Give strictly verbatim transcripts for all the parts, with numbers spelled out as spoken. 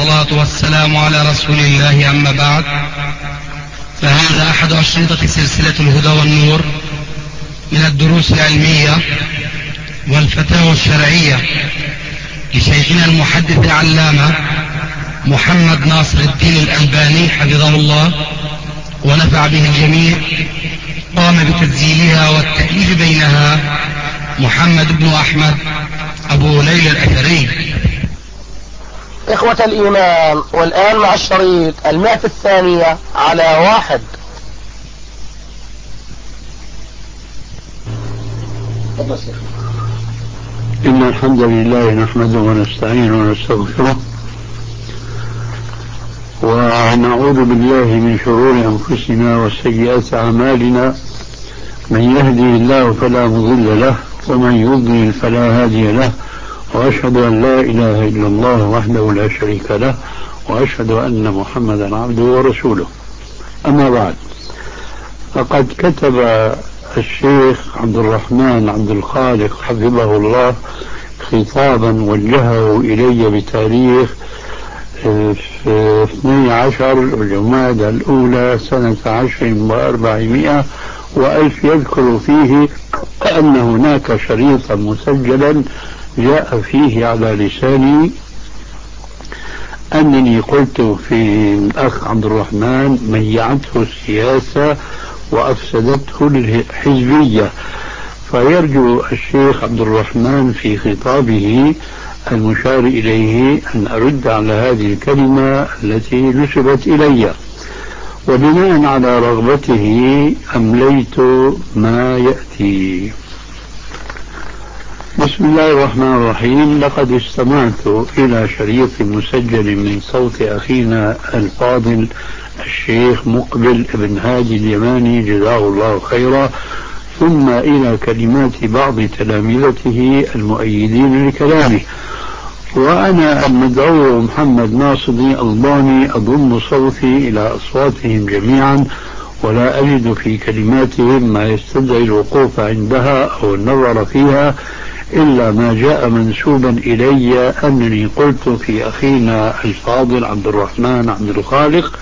والصلاة والسلام على رسول الله، أما بعد، فهذا أحد أشرطة سلسلة الهدى والنور من الدروس العلمية والفتاوى الشرعية لشيخنا المحدث العلامة محمد ناصر الدين الألباني حفظه الله ونفع به الجميع. قام بتسجيلها والتأليف بينها محمد بن أحمد أبو ليلى الأثري. إخوة الإيمان، والآن مع الشريط المئة الثانية على واحد. إن الحمد لله نحمده ونستعينه ونستغفره ونعوذ بالله من شرور أنفسنا وسيئات أعمالنا. من يهدي الله فلا مضل له ومن يضلل فلا هادي له، وأشهد أن لا إله إلا الله وحده لا شريك له، وأشهد أن محمدا عبده ورسوله. أما بعد، فقد كتب الشيخ عبد الرحمن عبد الخالق حفظه الله خطابا وجهه إلي بتاريخ اثني عشر جمادى الأولى سنة عشر وأربعمائة وألف، يذكر فيه أن هناك شريطا مسجلا جاء فيه على لساني أنني قلت في الأخ عبد الرحمن ميعته السياسة وأفسدته الحزبية، فيرجو الشيخ عبد الرحمن في خطابه المشار إليه أن أرد على هذه الكلمة التي نسبت إلي، وبناء على رغبته أمليت ما يأتي. بسم الله الرحمن الرحيم. لقد استمعت إلى شريط مسجل من صوت أخينا الفاضل الشيخ مقبل بن هادي اليماني جزاه الله خيرا، ثم إلى كلمات بعض تلامذته المؤيدين لكلامه، وأنا المدعو محمد ناصر الألباني أضم صوتي إلى أصواتهم جميعا، ولا أجد في كلماتهم ما يستدعي الوقوف عندها أو النظر فيها إلا ما جاء منسوبا إلي أنني قلت في أخينا الفاضل عبد الرحمن عبد الخالق،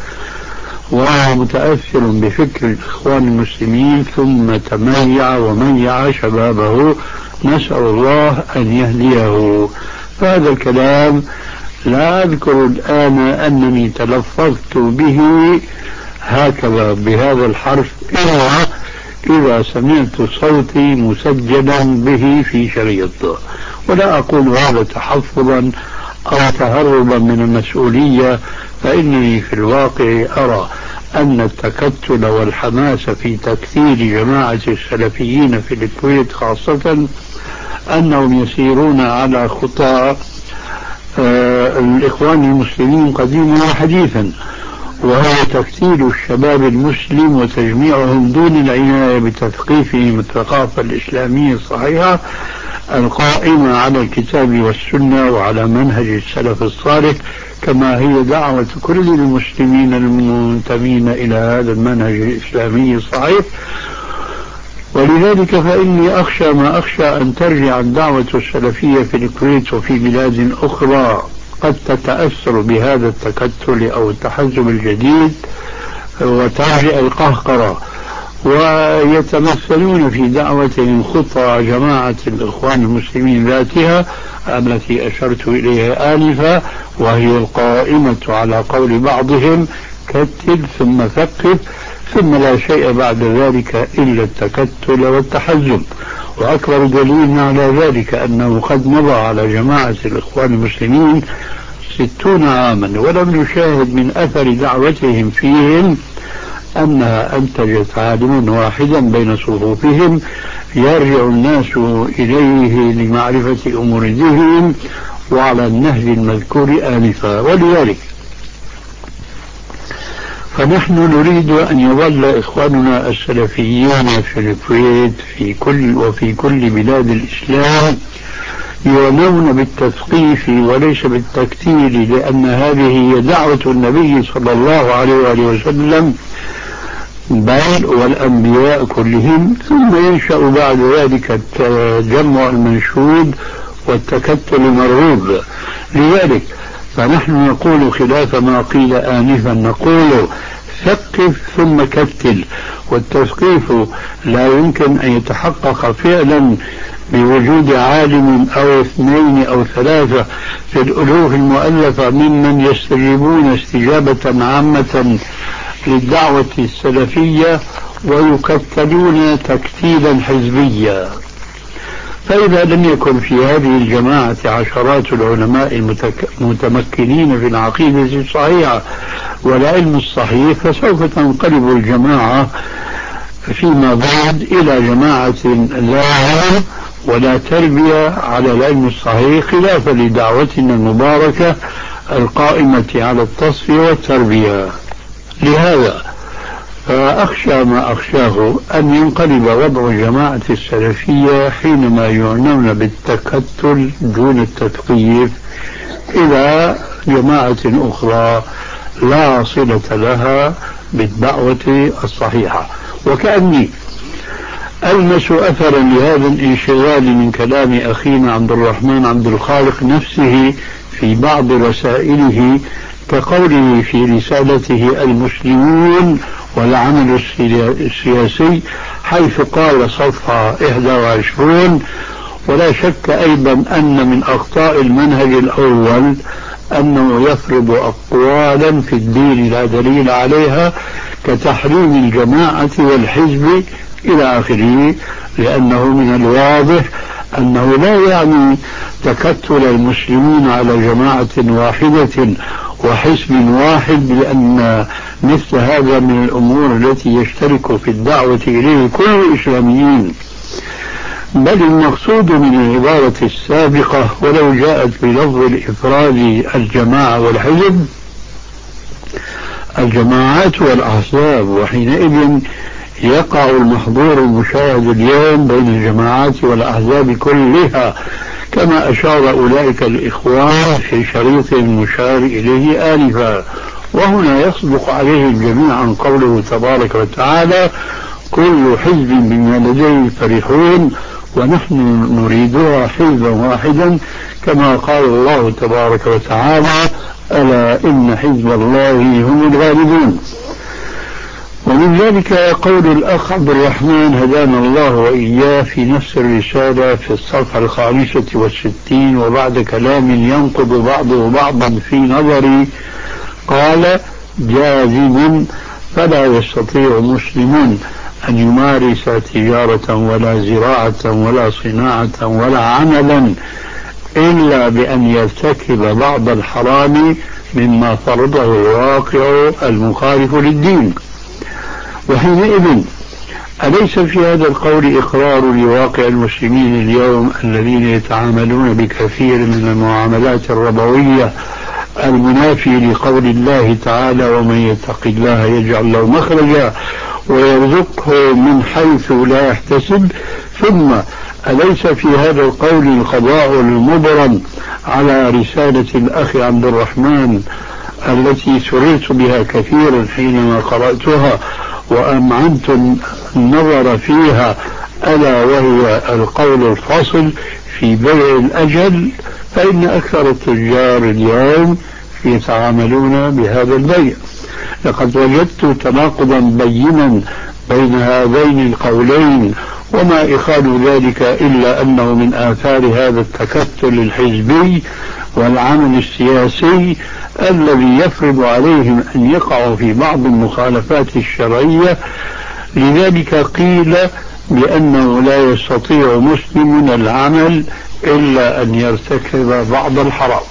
ومتأثر بفكر الإخوان المسلمين، ثم تميع وميع شبابه، نسأل الله أن يهديه. فهذا الكلام لا أذكر الآن أنني تلفظت به هكذا بهذا الحرف إلا إذا سمعت صوتي مسجلا به في شريط، ولا أقول هذا تحفظا أو تهربا من المسؤولية، فإنني في الواقع أرى أن التكتل والحماس في تكثير جماعة السلفيين في الكويت خاصة أنهم يسيرون على خطى آه الإخوان المسلمين قديما وحديثا، وهو تكثير الشباب المسلم وتجميعهم دون العناية بتثقيفهم الثقافة الإسلامية الصحيحة القائمة على الكتاب والسنة وعلى منهج السلف الصالح، كما هي دعوة كل المسلمين المنتمين إلى هذا المنهج الإسلامي الصحيح. ولذلك فإني أخشى ما أخشى أن ترجع الدعوة السلفية في الكويت وفي بلاد أخرى قد تتأثر بهذا التكتل أو التحزب الجديد وترجع القهقرة، ويتمثلون في دعوتهم خطى جماعة الإخوان المسلمين ذاتها التي أشرت إليها آنفا، وهي القائمة على قول بعضهم كتل ثم ثقف ثم لا شيء بعد ذلك إلا التكتل والتحزب. وأكبر دليل على ذلك أنه قد مضى على جماعة الإخوان المسلمين ستون عاما ولم يشاهد من أثر دعوتهم فيهم أنها أنتجت عالما واحدا بين صفوفهم يرجع الناس إليه لمعرفة أمور دينهم وعلى النهج المذكور آنفا. ولذلك فنحن نريد أن يظل إخواننا السلفيين في الكويت في كل وفي كل بلاد الإسلام يعنون بالتثقيف وليس بالتكتيل، لأن هذه هي دعوة النبي صلى الله عليه وآله وسلم بل والأنبياء كلهم، ثم ينشأ بعد ذلك التجمع المنشود والتكتل المرغوب. لذلك فنحن نقول خلاف ما قيل آنفا، نقول ثقف ثم كتل، والتثقيف لا يمكن أن يتحقق فعلا بوجود عالم أو اثنين أو ثلاثة في الألوف المؤلفة ممن يستجيبون استجابة عامة للدعوة السلفية ويكتلون تكتيلا حزبيا. فإذا لم يكن في هذه الجماعة عشرات العلماء المتمكنين في العقيدة الصحيحة والعلم الصحيح، فسوف تنقلب الجماعة فيما بعد إلى جماعة لا علم ولا تربية على العلم الصحيح، خلافا لدعوتنا المباركة القائمة على التصفية والتربية. لهذا فأخشى ما أخشاه أن ينقلب وضع الجماعة السلفية حينما يعنون بالتكتل دون التثقيف إلى جماعة أخرى لا صلة لها بالدعوة الصحيحة. وكأني ألمس أثرا لهذا الانشغال من كلام أخينا عبد الرحمن عبد الخالق نفسه في بعض رسائله، كقوله في رسالته المسلمون والعمل السياسي، حيث قال صفحة واحد وعشرين: ولا شك أيضا أن من أخطاء المنهج الأول أنه يفرض أقوالا في الدين لا دليل عليها كتحريم الجماعة والحزب إلى آخره، لأنه من الواضح أنه لا يعني تكتل المسلمين على جماعة واحدة وحزب واحد، لأن مثل هذا من الأمور التي يشترك في الدعوة إليه كل الإسلاميين. بل المقصود من العبارة السابقة ولو جاءت بلفظ الإفراد الجماعة والحزب الجماعات والأحزاب، وحينئذ يقع المحظور المشاهد اليوم بين الجماعات والأحزاب كلها، كما أشار أولئك الإخوان في شريط المشار إليه آنفا. وهنا يصدق عليهم جميعا قوله تبارك وتعالى: كل حزب بما لديه فرحون ونحن نريدها حزبا واحدا، كما قال الله تبارك وتعالى: ألا إن حزب الله هم الغالبون. ومن ذلك قول الأخ عبد الرحمن هدانا الله وإياه في نفس الرسالة في الصفحة الخامسة والستين، وبعد كلام ينقض بعضه بعضا في نظري، قال: جازم فلا يستطيع مسلم أن يمارس تجارة ولا زراعة ولا صناعة ولا عملا إلا بأن يرتكب بعض الحرام مما فرضه الواقع المخالف للدين. وحينئذ أليس في هذا القول إقرار لواقع المسلمين اليوم الذين يتعاملون بكثير من المعاملات الربوية المنافي لقول الله تعالى: ومن يتق الله يجعل له مخرجا ويرزقه من حيث لا يحتسب؟ ثم أليس في هذا القول القضاء المبرم على رسالة الأخ عبد الرحمن التي سررت بها كثيرا حينما قرأتها وأمعنت النظر فيها، ألا وهي القول الفاصل في بيع الأجل؟ فإن أكثر التجار اليوم يتعاملون بهذا البيع. لقد وجدت تناقضا بينا بين هذين القولين، وما إخال ذلك إلا أنه من آثار هذا التكتل الحزبي والعمل السياسي الذي يفرض عليهم أن يقعوا في بعض المخالفات الشرعية. لذلك قيل بأنه لا يستطيع مسلم العمل إلا أن يرتكب بعض الحرام.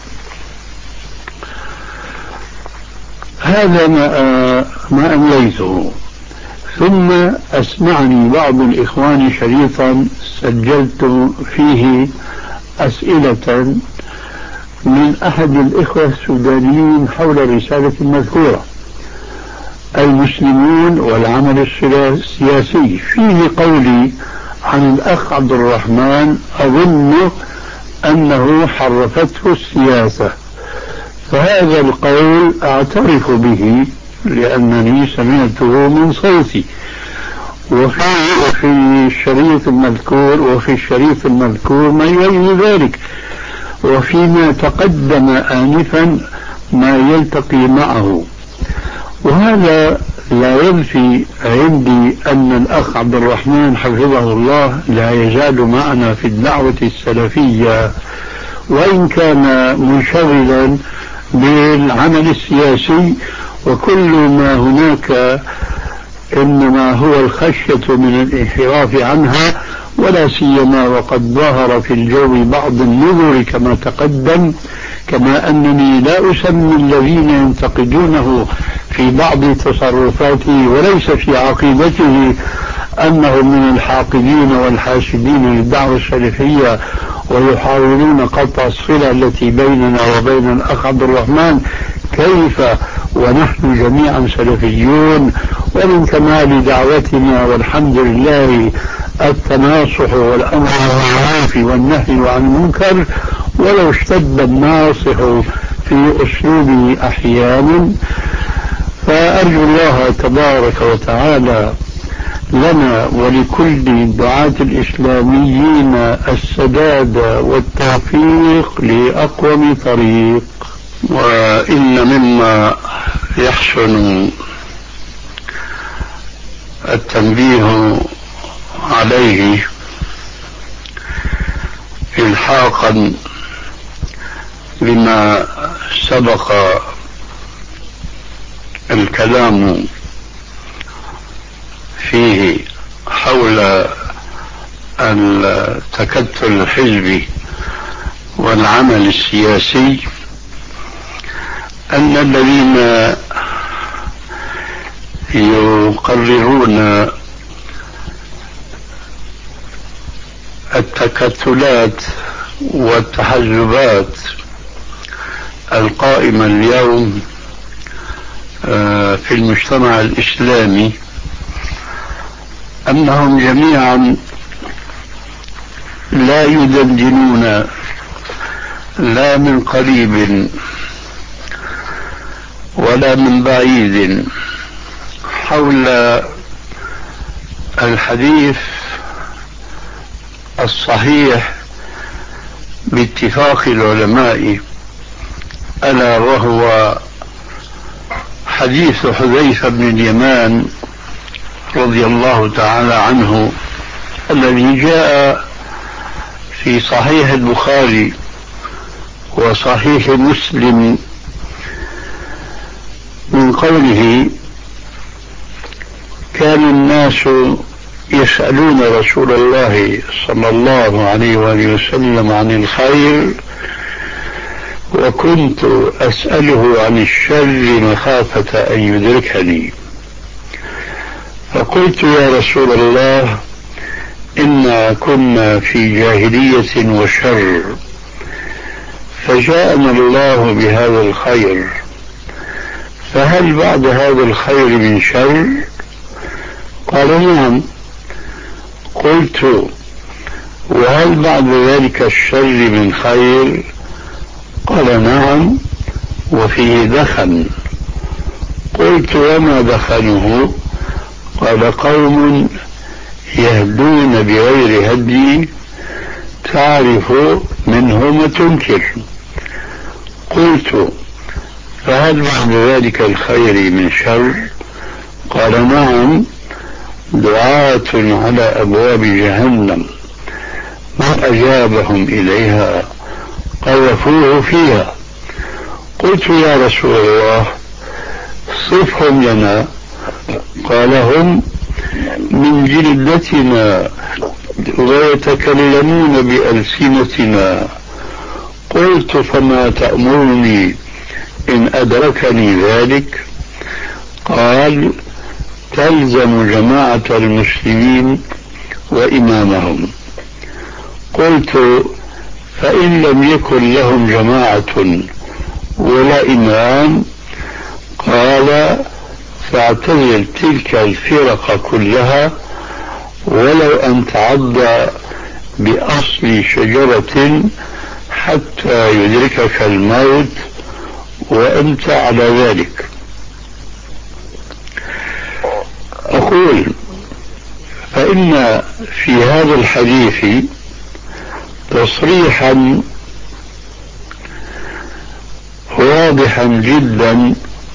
هذا ما, ما أمليته. ثم أسمعني بعض الإخوان شريطا سجلت فيه أسئلة من أحد الإخوة السودانيين حول الرسالة المذكورة: المسلمون والعمل السياسي. فيه قولي عن الأخ عبد الرحمن أظن أنه حرفته السياسة، فهذا القول أعترف به لأنني سمعته من صوتي، وفي وفي الشريط المذكور وفي الشريط المذكور ما يؤيد ذلك. وفيما تقدم آنفا ما يلتقي معه. وهذا لا ينفي عندي أن الأخ عبد الرحمن حفظه الله لا يزال معنا في الدعوة السلفية، وإن كان منشغلا بالعمل السياسي، وكل ما هناك إنما هو الخشية من الانحراف عنها، ولا سيما وقد ظهر في الجو بعض النذر كما تقدم. كما أنني لا أسمي الذين ينتقدونه في بعض تصرفاته وليس في عقيدته أنهم من الحاقدين والحاسدين للدعوة السلفية ويحاولون قطع الصلة التي بيننا وبين الأخ عبد الرحمن، كيف ونحن جميعا سلفيون، ومن كمال دعوتنا والحمد لله التناصح والأمر بالمعروف والنهي عن المنكر، ولو اشتد الناصح في أسلوبه أحيانا. فأرجو الله تبارك وتعالى لنا ولكل الدعاة الإسلاميين السداد والتوفيق لأقوم طريق. وإن مما يحسن التنبيه عليه إلحاقا بما سبق الكلام فيه حول التكتل الحزبي والعمل السياسي، أن الذين يقررون التكتلات والتحزبات القائمة اليوم في المجتمع الإسلامي أنهم جميعا لا يدندنون لا من قريب ولا من بعيد حول الحديث الصحيح باتفاق العلماء، ألا وهو حديث حذيفة بن اليمان رضي الله تعالى عنه الذي جاء في صحيح البخاري وصحيح مسلم من قوله: كان الناس يسألون رسول الله صلى الله عليه وآله وسلم عن الخير، وكنت أسأله عن الشر مخافة أن يدركني، فقلت: يا رسول الله، إنا كنا في جاهلية وشر، فجاءنا الله بهذا الخير، فهل بعد هذا الخير من شر؟ قال: نعم. قلت: وهل بعد ذلك الشر من خير؟ قال: نعم، وفيه دخن. قلت: وما دخنه؟ قال: قوم يهدون بغير هدي تعرف منهم وتنكر. قلت: فهل بعد ذلك الخير من شر؟ قال: نعم، دعاة على أبواب جهنم من أجابهم إليها قذفوه فيها. قلت: يا رسول الله، صفهم لنا. قال: هم من جلدتنا ويتكلمون بألسنتنا. قلت: فما تأمرني إن أدركني ذلك؟ قال: تلزم جماعة المسلمين وإمامهم. قلت: فإن لم يكن لهم جماعة ولا إمام؟ قال: فاعتزل تلك الفرق كلها ولو أن تعض بأصل شجرة حتى يدركك الموت وأنت على ذلك. أقول: فإن في هذا الحديث تصريحا واضحا جدا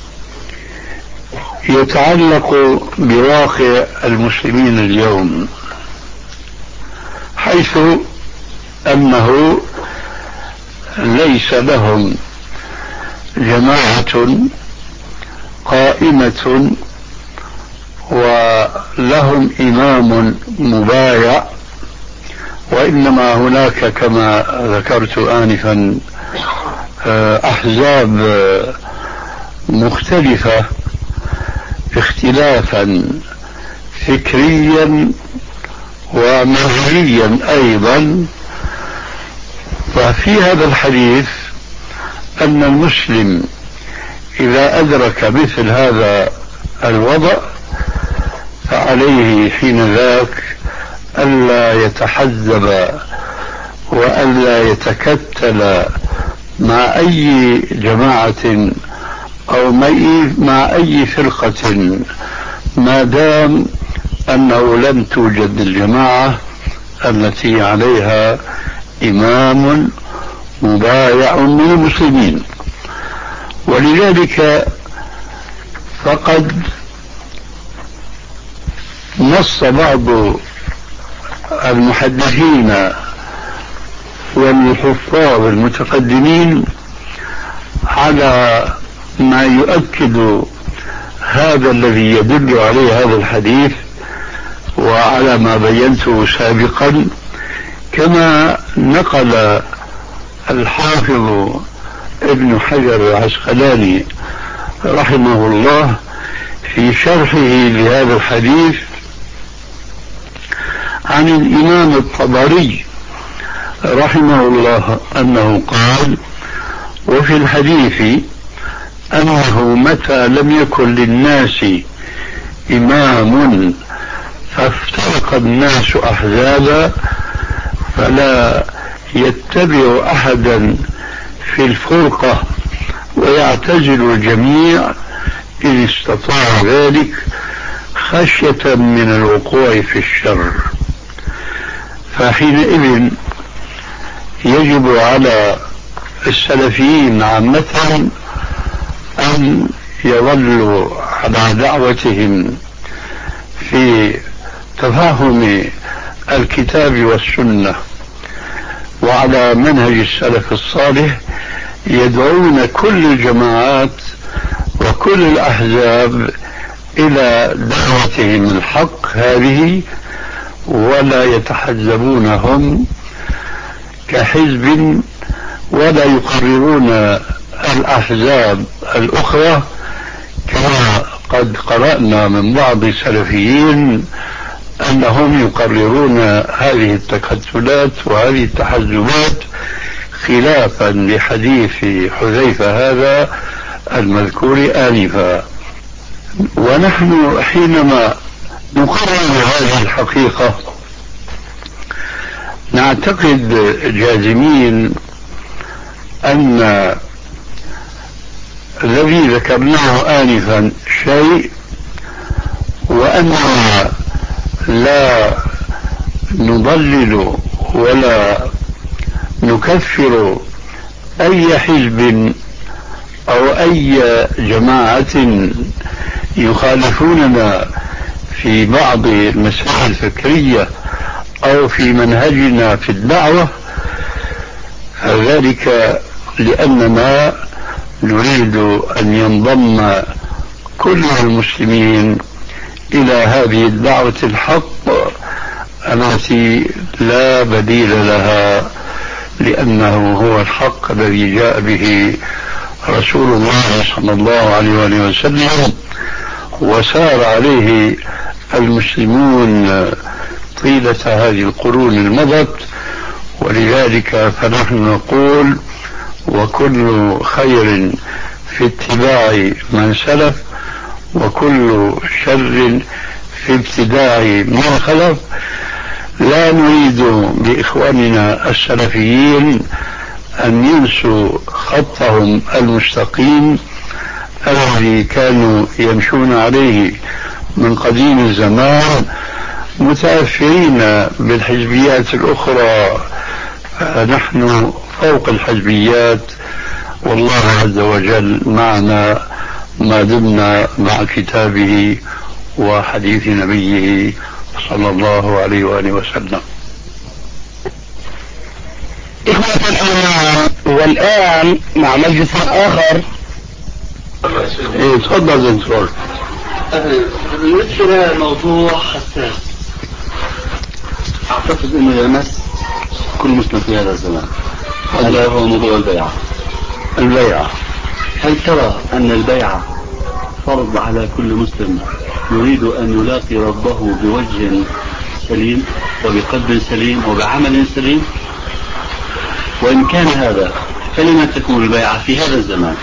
يتعلق بواقع المسلمين اليوم، حيث أنه ليس لهم جماعة قائمة ولهم إمام مبايع، وإنما هناك كما ذكرت آنفا أحزاب مختلفة اختلافا فكريا ومنهجيا أيضا. ففي هذا الحديث أن المسلم إذا أدرك مثل هذا الوضع فعليه حين ذاك ألا يتحزب وألا يتكتل مع أي جماعة أو مع أي فرقة ما دام أنه لم توجد الجماعة التي عليها إمام مبايع من المسلمين. ولذلك فقد نص بعض المحدثين والحفاظ المتقدمين على ما يؤكد هذا الذي يدل عليه هذا الحديث وعلى ما بينته سابقا، كما نقل الحافظ ابن حجر العسقلاني رحمه الله في شرحه لهذا الحديث عن الإمام الطبري رحمه الله أنه قال: وفي الحديث أنه متى لم يكن للناس إمام فافترق الناس أحزابا فلا يتبع أحدا في الفرقة ويعتزل الجميع إن استطاع ذلك خشية من الوقوع في الشر. فحينئذ يجب على السلفيين عامة أن يظلوا على دعوتهم في تفاهم الكتاب والسنة وعلى منهج السلف الصالح، يدعون كل الجماعات وكل الأحزاب إلى دعوتهم الحق هذه، ولا يتحزبونهم كحزب ولا يقررون الأحزاب الأخرى، كما قد قرأنا من بعض السلفيين أنهم يقررون هذه التكتلات وهذه التحزبات خلافا لحديث حذيفة هذا المذكور آنفا. ونحن حينما نقرر هذه الحقيقة نعتقد جازمين أن الذي ذكرناه آنفا شيء، وأننا لا نضلل ولا نكفر أي حزب أو أي جماعة يخالفوننا في بعض المسائل الفكرية أو في منهجنا في الدعوة، ذلك لأننا نريد أن ينضم كل المسلمين إلى هذه الدعوة الحق التي لا بديل لها، لأنه هو الحق الذي جاء به رسول الله صلى الله عليه وآله وسلم وسار عليه المسلمون طيلة هذه القرون المضت. ولذلك فنحن نقول: وكل خير في اتباع من سلف وكل شر في ابتداع من خلف. لا نريد بإخواننا السلفيين أن ينسوا خطهم المستقيم الذي كانوا يمشون عليه من قديم الزمان، متأثرين بالحزبيات الأخرى. نحن فوق الحزبيات والله عز وجل معنا ما دمنا مع كتابه وحديث نبيه صلى الله عليه وآله وسلم. إخوة الإيمان، والآن مع مجلس آخر. إيه تفضل دكتور. بالنسبة لموضوع حساس أعتقد أنه يمس كل مسلم في هذا الزمان، هذا هو موضوع البيعة. البيعة، هل ترى أن البيعة فرض على كل مسلم يريد أن يلاقي ربه بوجه سليم وبقلب سليم وبعمل سليم؟ وإن كان هذا فلما تكون البيعة في هذا الزمان؟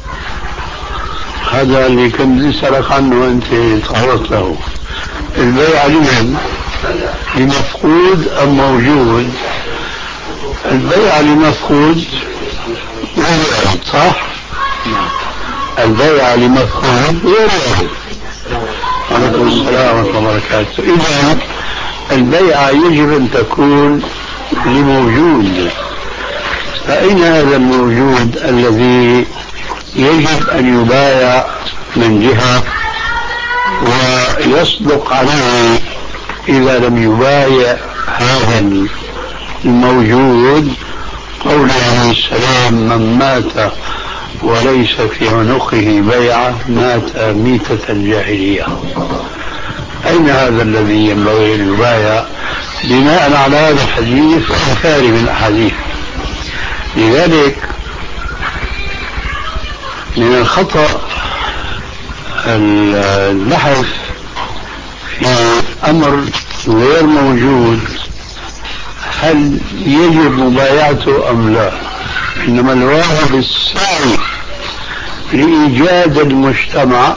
هذا اللي كنت أسألك عنه أنت تعرضت له. البيعة لمن؟ لمفقود أم موجود؟ البيعة لمفقود وارد، صح؟ البيعة لمفقود وارد. عليكم السلام ورحمة الله وبركاته. إذا البيعة يجب أن تكون لموجود، فأين هذا الموجود الذي يجب أن يبايع من جهة ويصدق عليه إذا لم يبايع هذا الموجود؟ قول عليه السلام: من مات وليس في عنقه بيعة مات ميتة الجاهلية. أين هذا الذي ينبغي أن يبايع بناء على هذا الحديث وأمثال من الأحاديث؟ لذلك من الخطأ البحث في أمر غير موجود هل يجب مبايعته أم لا، إنما الواجب السعي لإيجاد المجتمع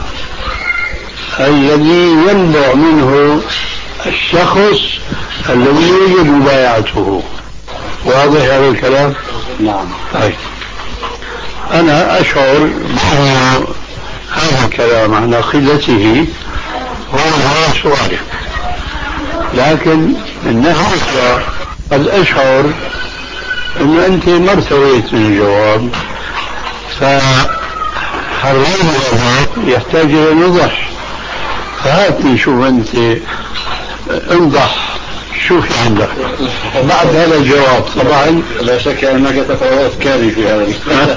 الذي ينبع منه الشخص الذي يجب مبايعته. واضح هذا الكلام؟ نعم. طيب، أنا أشعر بأن هذا الكلام عن عقيدته هو هو سؤالي، لكن من ناحية قد أشعر أن أنت ما ارتويت من الجواب، فحرين هذا يحتاج إلى نضح. فهات نشوف أنت انضح، شوف عندك بعد هذا الجواب. طبعا لا شك أنك تقرأ أفكاري في هذا.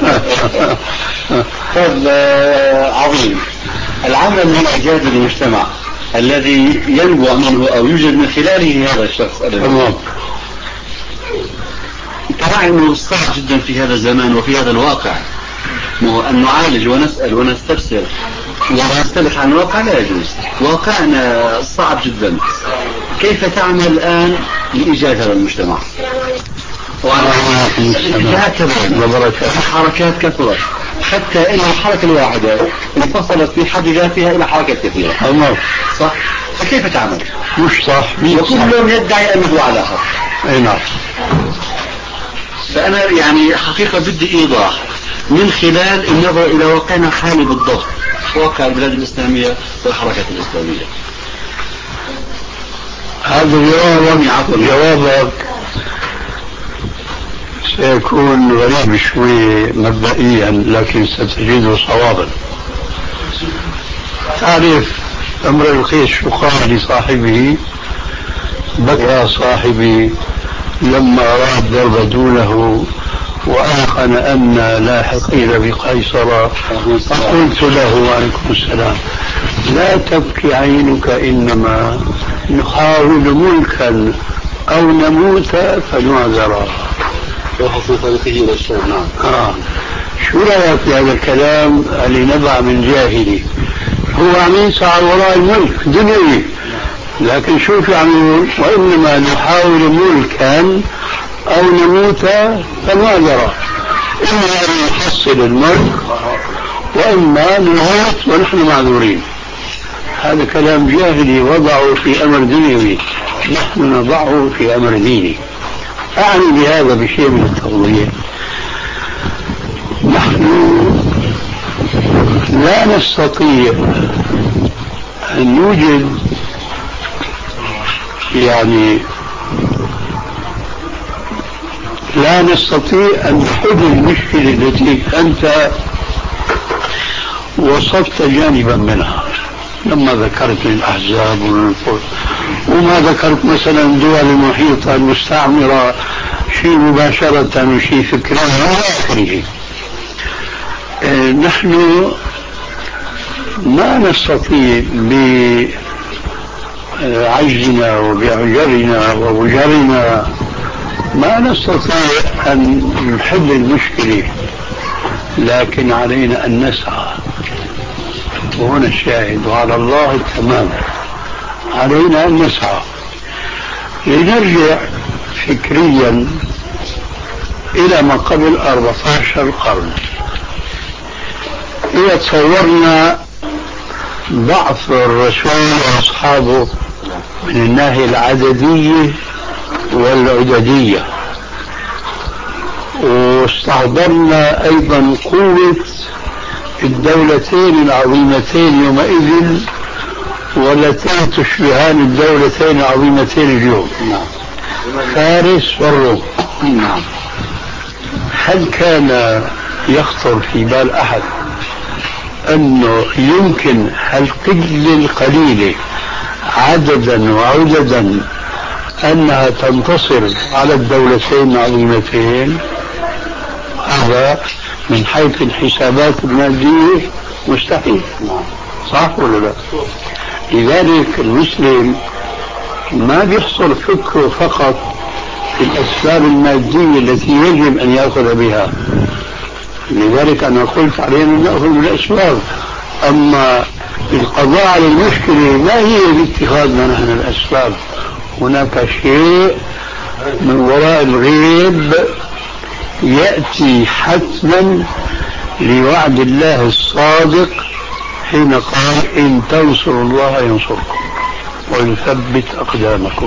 طيب عظيم. العمل من إيجاد المجتمع الذي ينبع منه أو يوجد من خلاله هذا الشخص. تمام. ترى أنه صعب جدا في هذا الزمان وفي هذا الواقع أن نعالج ونسأل ونستفسر ونستلح عن الواقع، لا يجوز. واقعنا صعب جدا. كيف تعمل الآن لإيجاد هذا المجتمع؟ الاتجاهات كثيرة، الحركات كثيرة، حتى إن الحركة الواحدة انفصلت في حد ذاتها إلى حركات كثيرة. الله صح؟ فكيف تعمل؟ مش صح. وكلهم يدعي أنه على حق. أي نعم. فأنا يعني حقيقة بدي إيضاح من خلال النظر إلى واقعنا الحالي بالضبط، واقع البلاد الإسلامية والحركات الإسلامية. هذا جوابك جوابك سيكون غريب شوي مبدئيا، لكن ستجده صوابا. تعرف أمر القيس شو قال لصاحبه؟ بكى صاحبي لما أراد ضرب دونه وأيقن أن لا حقير بقيصر، فقلت له: وعليكم السلام، لا تبكي عينك، إنما نحاول ملكا أو نموت فنعذر. وحصل طريقه إلى الشام. نعم. آه. شو رأيك في هذا الكلام اللي نبع من جاهلي؟ هو عم يسعى وراء الملك دنيوي، لكن شو في عم يقول؟ وإنما نحاول ملكا أو نموت فنعذر، إما أن نحصل الملك وإما نموت ونحن معذورين. هذا كلام جاهلي وضعه في أمر دنيوي، نحن نضعه في أمر ديني. أعني بهذا بشيء من التوضيح. نحن لا نستطيع أن نوجد يعني لا نستطيع أن نحل المشكلة التي أنت وصفت جانبا منها لما ذكرت الأحزاب والنفوذ، وما ذكرت مثلا الدول المحيطة المستعمرة شيء مباشرة وشيء فكري إلى آخره. نحن ما نستطيع بعجزنا وبعجرنا وبجرنا ما نستطيع أن نحل المشكلة، لكن علينا أن نسعى. وهنا الشاهد، وعلى الله التمام. علينا أن نسعى. لنرجع فكريا إلى ما قبل أربعة عشر قرن. إذا تصورنا ضعف الرسول وأصحابه من الناحية العددية والعددية، واستحضرنا أيضا قوة الدولتين العظيمتين يومئذ واللتين تشبهان الدولتين العظيمتين اليوم، فارس والروم. هل كان يخطر في بال أحد أنه يمكن هالقلة القليلة عددا وعددا أنها تنتصر على الدولتين العظيمتين؟ هذا من حيث الحسابات المادية مستحيل، صح ولا لا؟ لذلك المسلم ما بيحصل فكره فقط في الأسباب المادية التي يجب أن يأخذ بها. لذلك أنا قلت علينا أن نأخذ بالأسباب، أما القضاء على المشكلة ما هي باتخاذنا نحن الأسباب. هناك شيء من وراء الغيب يأتي حتما لوعد الله الصادق حين قال إن تنصروا الله ينصركم ويثبت أقدامكم.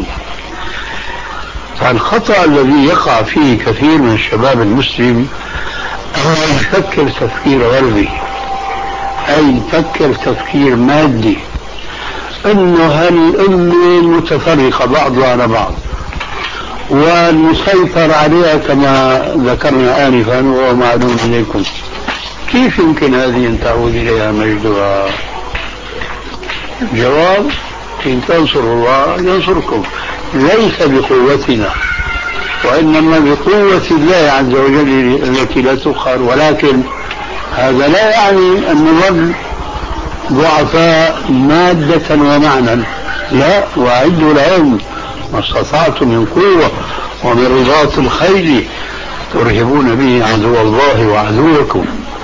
فالخطأ الذي يقع فيه كثير من الشباب المسلم هو يفكر تفكير غربي، أي يفكر تفكير مادي، أنه هالأمة متفرقة بعضها على بعض والمسيطر عليها كما ذكرنا آنفا وهو معلوم إليكم. كيف يمكن هذه أن تعود إليها مجدها؟ جواب: إن تنصروا الله ينصركم، ليس بقوتنا وإنما بقوة الله عز وجل التي لا تقهر. ولكن هذا لا يعني أن نظل ضعفاء مادة ومعنى، لا، وأعدوا لهم ما استطعتم من قوة ومن رباط الخيل ترهبون به عدو الله وعدوكم.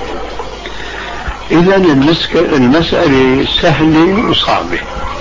إذا المسألة سهلة وصعبة.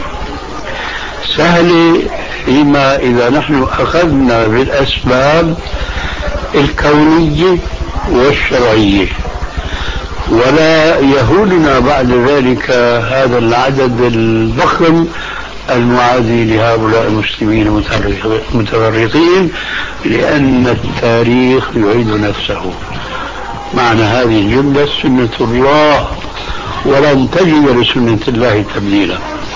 سهلة فيما إذا نحن أخذنا بالأسباب الكونية والشرعية، ولا يهولنا بعد ذلك هذا العدد الضخم المعادي لهؤلاء المسلمين المتفرقين، لأن التاريخ يعيد نفسه. معنى هذه الجملة سنة الله، ولن تجد لسنة الله تبديلا.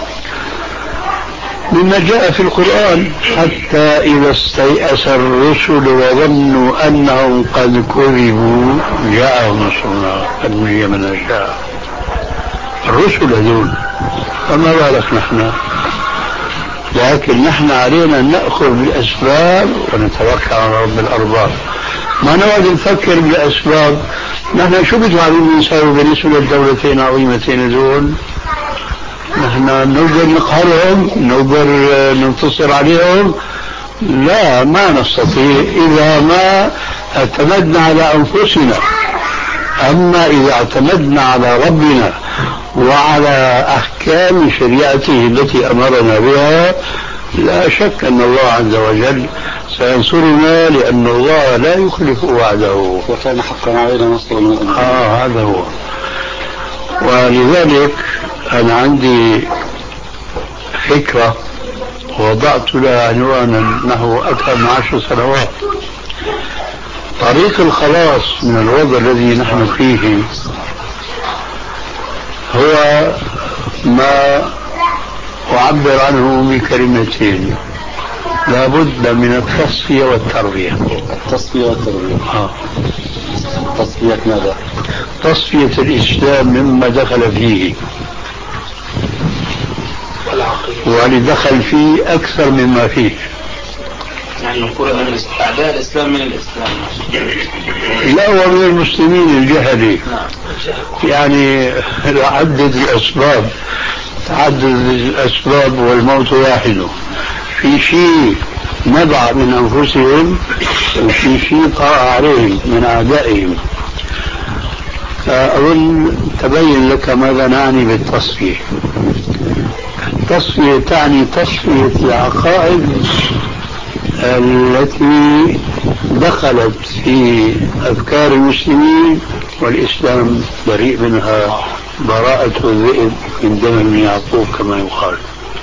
مما جاء في القرآن: حتى إذا استيأس الرسل وظنوا أنهم قد كذبوا جاءهم نصرنا فنجي من نشاء. الرسل هذول، فما بالك نحن؟ لكن نحن علينا أن نأخذ بالأسباب ونتوكل على رب الأرباب، ما نقعد نفكر بالأسباب. نحن شو بدنا نسوي بالنسبة للدولتين العظيمتين دول؟ نحن نقدر نقهرهم، نقدر ننتصر عليهم؟ لا، ما نستطيع إذا ما اعتمدنا على أنفسنا. أما إذا اعتمدنا على ربنا وعلى أحكام شريعته التي أمرنا بها، لا شك أن الله عز وجل سينصرنا، لأن الله لا يخلف وعده، وكان حقا علينا نصر المؤمنين. آه هذا هو. ولذلك أنا عندي فكرة وضعت لها عنوانا نحو أكثر من عشر سنوات. طريق الخلاص من الوضع الذي نحن فيه هو ما أعبر عنه بكلمتين: لابد من التصفية والتربية. التصفية والتربية. آه. تصفية ماذا؟ تصفية الإسلام مما دخل فيه، ولدخل فيه أكثر مما فيه. يعني نقول من أعداء الإسلام من الإسلام. لا، ومن المسلمين الجهلي. يعني عدد الأسباب، تعدد الأسباب والموت واحد. في شيء نبع من أنفسهم، وفي شيء طرأ عليهم من أعدائهم. أظن تبين لك ماذا نعني بالتصفية. التصفية تعني تصفية العقائد التي دخلت في أفكار المسلمين، والإسلام بريء منها براءة الذئب من دم ابن يعقوب كما يقال.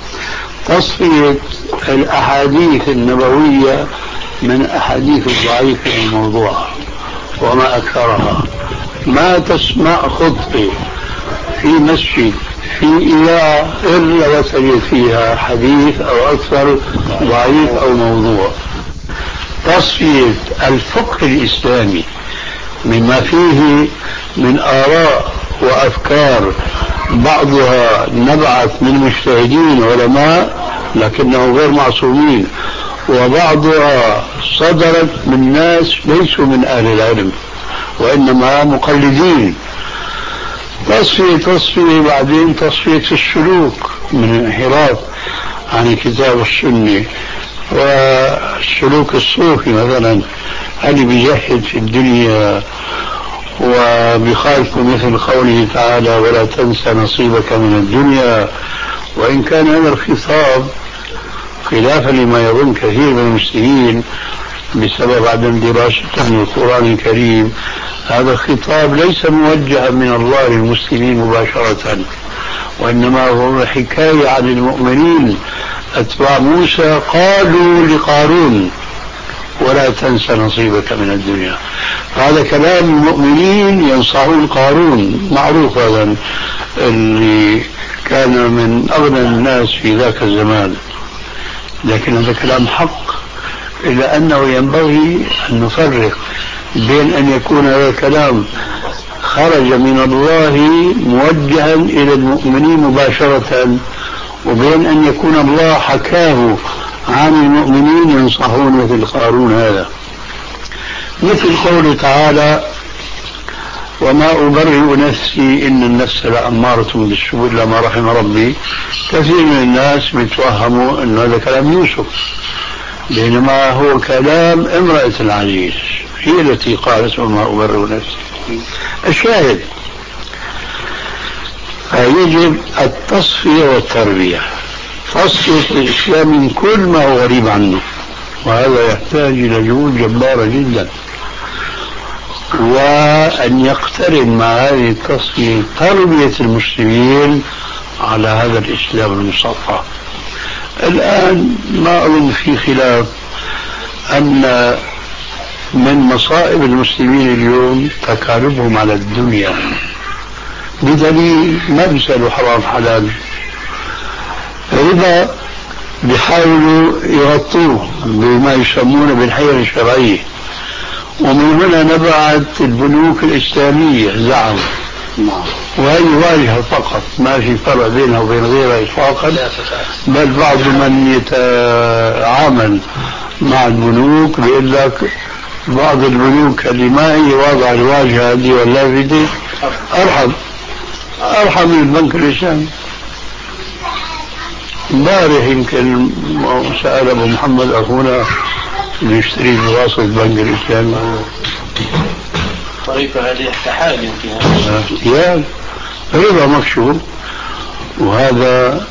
تصفية الأحاديث النبوية من أحاديث الضعيفة الموضوعة وما أكثرها. ما تسمع خطبة في مسجد في إذاعة إلا وتجد فيها حديث أو أكثر ضعيف أو موضوع. تصفية الفقه الإسلامي مما فيه من آراء وأفكار بعضها نبعت من مجتهدين علماء لكنهم غير معصومين، وبعضها صدرت من ناس ليسوا من أهل العلم وإنما مقلدين. تصفية تصفية بعدين تصفية السلوك من الانحراف عن الكتاب والسنة، والسلوك الصوفي مثلا اللي بيجحد في الدنيا وبخالف مثل قوله تعالى ولا تنسى نصيبك من الدنيا. وإن كان هذا الخطاب خلافا لما يظن كثير من المسلمين بسبب عدم دراستهم للقرآن الكريم، هذا الخطاب ليس موجها من الله للمسلمين مباشرة، وإنما هو حكاية عن المؤمنين أتباع موسى قالوا لقارون ولا تنسى نصيبك من الدنيا. هذا كلام المؤمنين ينصحون قارون، معروف هذا اللي كان من أغنى الناس في ذاك الزمان، لكن هذا كلام حق، إلا أنه ينبغي أن نفرق بين أن يكون هذا الكلام خرج من الله موجها إلى المؤمنين مباشرة، وبين أن يكون الله حكاه عن المؤمنين ينصحون مثل قارون هذا. مثل قوله تعالى وما أبرئ نفسي إن النفس لأمارة بالسوء إلا ما رحم ربي. كثير من الناس بيتوهموا أن هذا كلام يوسف، بينما هو كلام امرأة العزيز، هي التي قالت وما أبرئ نفسي. الشاهد يجب التصفية والتربية، تصفية الإسلام من كل ما هو غريب عنه، وهذا يحتاج إلى جهود جبارة جدا، وأن يقترن مع هذه التصفية تربية المسلمين على هذا الإسلام المصفى. الآن ما أظن في خلاف أن من مصائب المسلمين اليوم تكالبهم على الدنيا، بدليل ما بيسألوا حرام حلال، ربا بيحاولوا يغطوه بما يسمونه بالحيل الشرعية، ومن هنا نبعت البنوك الإسلامية زعم، وهي واجهة فقط، ما في فرق بينها وبين غيرها إطلاقا، بل بعض من يتعامل مع البنوك بيقول لك بعض البنوك اللي ما هي واضعة الواجهة هذه واللافتة أرحم أرحم من البنك الإسلامي. امبارح يمكن سأل أبو محمد أخونا يشتري بواسطة البنك الإسلامي طريقة هذه احتحال يمكن احتيال ربا مكشوف، وهذا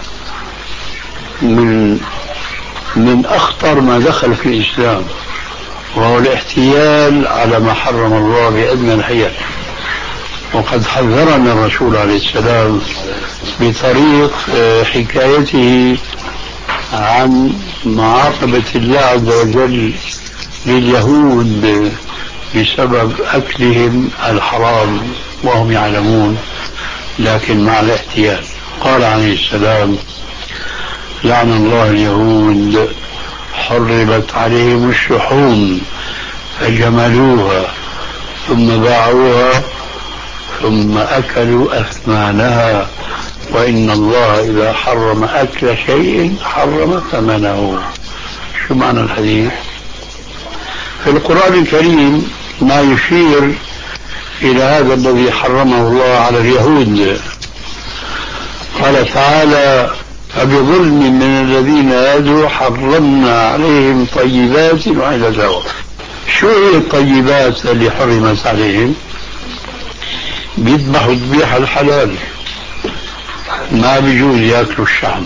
من من أخطر ما دخل في الإسلام، وهو الاحتيال على ما حرم الله بأدنى الحيل. وقد حذرنا الرسول عليه السلام بطريق حكايته عن معاقبة الله عز وجل لليهود بسبب أكلهم الحرام وهم يعلمون لكن مع الاحتيال. قال عليه السلام لعن الله اليهود حرمت عليهم الشحوم فجملوها ثم باعوها ثم أكلوا أثمانها، وإن الله إذا حرم أكل شيء حرم ثمنه. شو معنى الحديث؟ في القرآن الكريم ما يشير إلى هذا الذي حرمه الله على اليهود. قال تعالى: فبظلم من الذين هادوا حرمنا عليهم طيبات وعلى زواج. شو هي الطيبات اللي حرمت عليهم؟ بيذبحوا الذبيحة الحلال، ما بيجوز ياكلوا الشحم.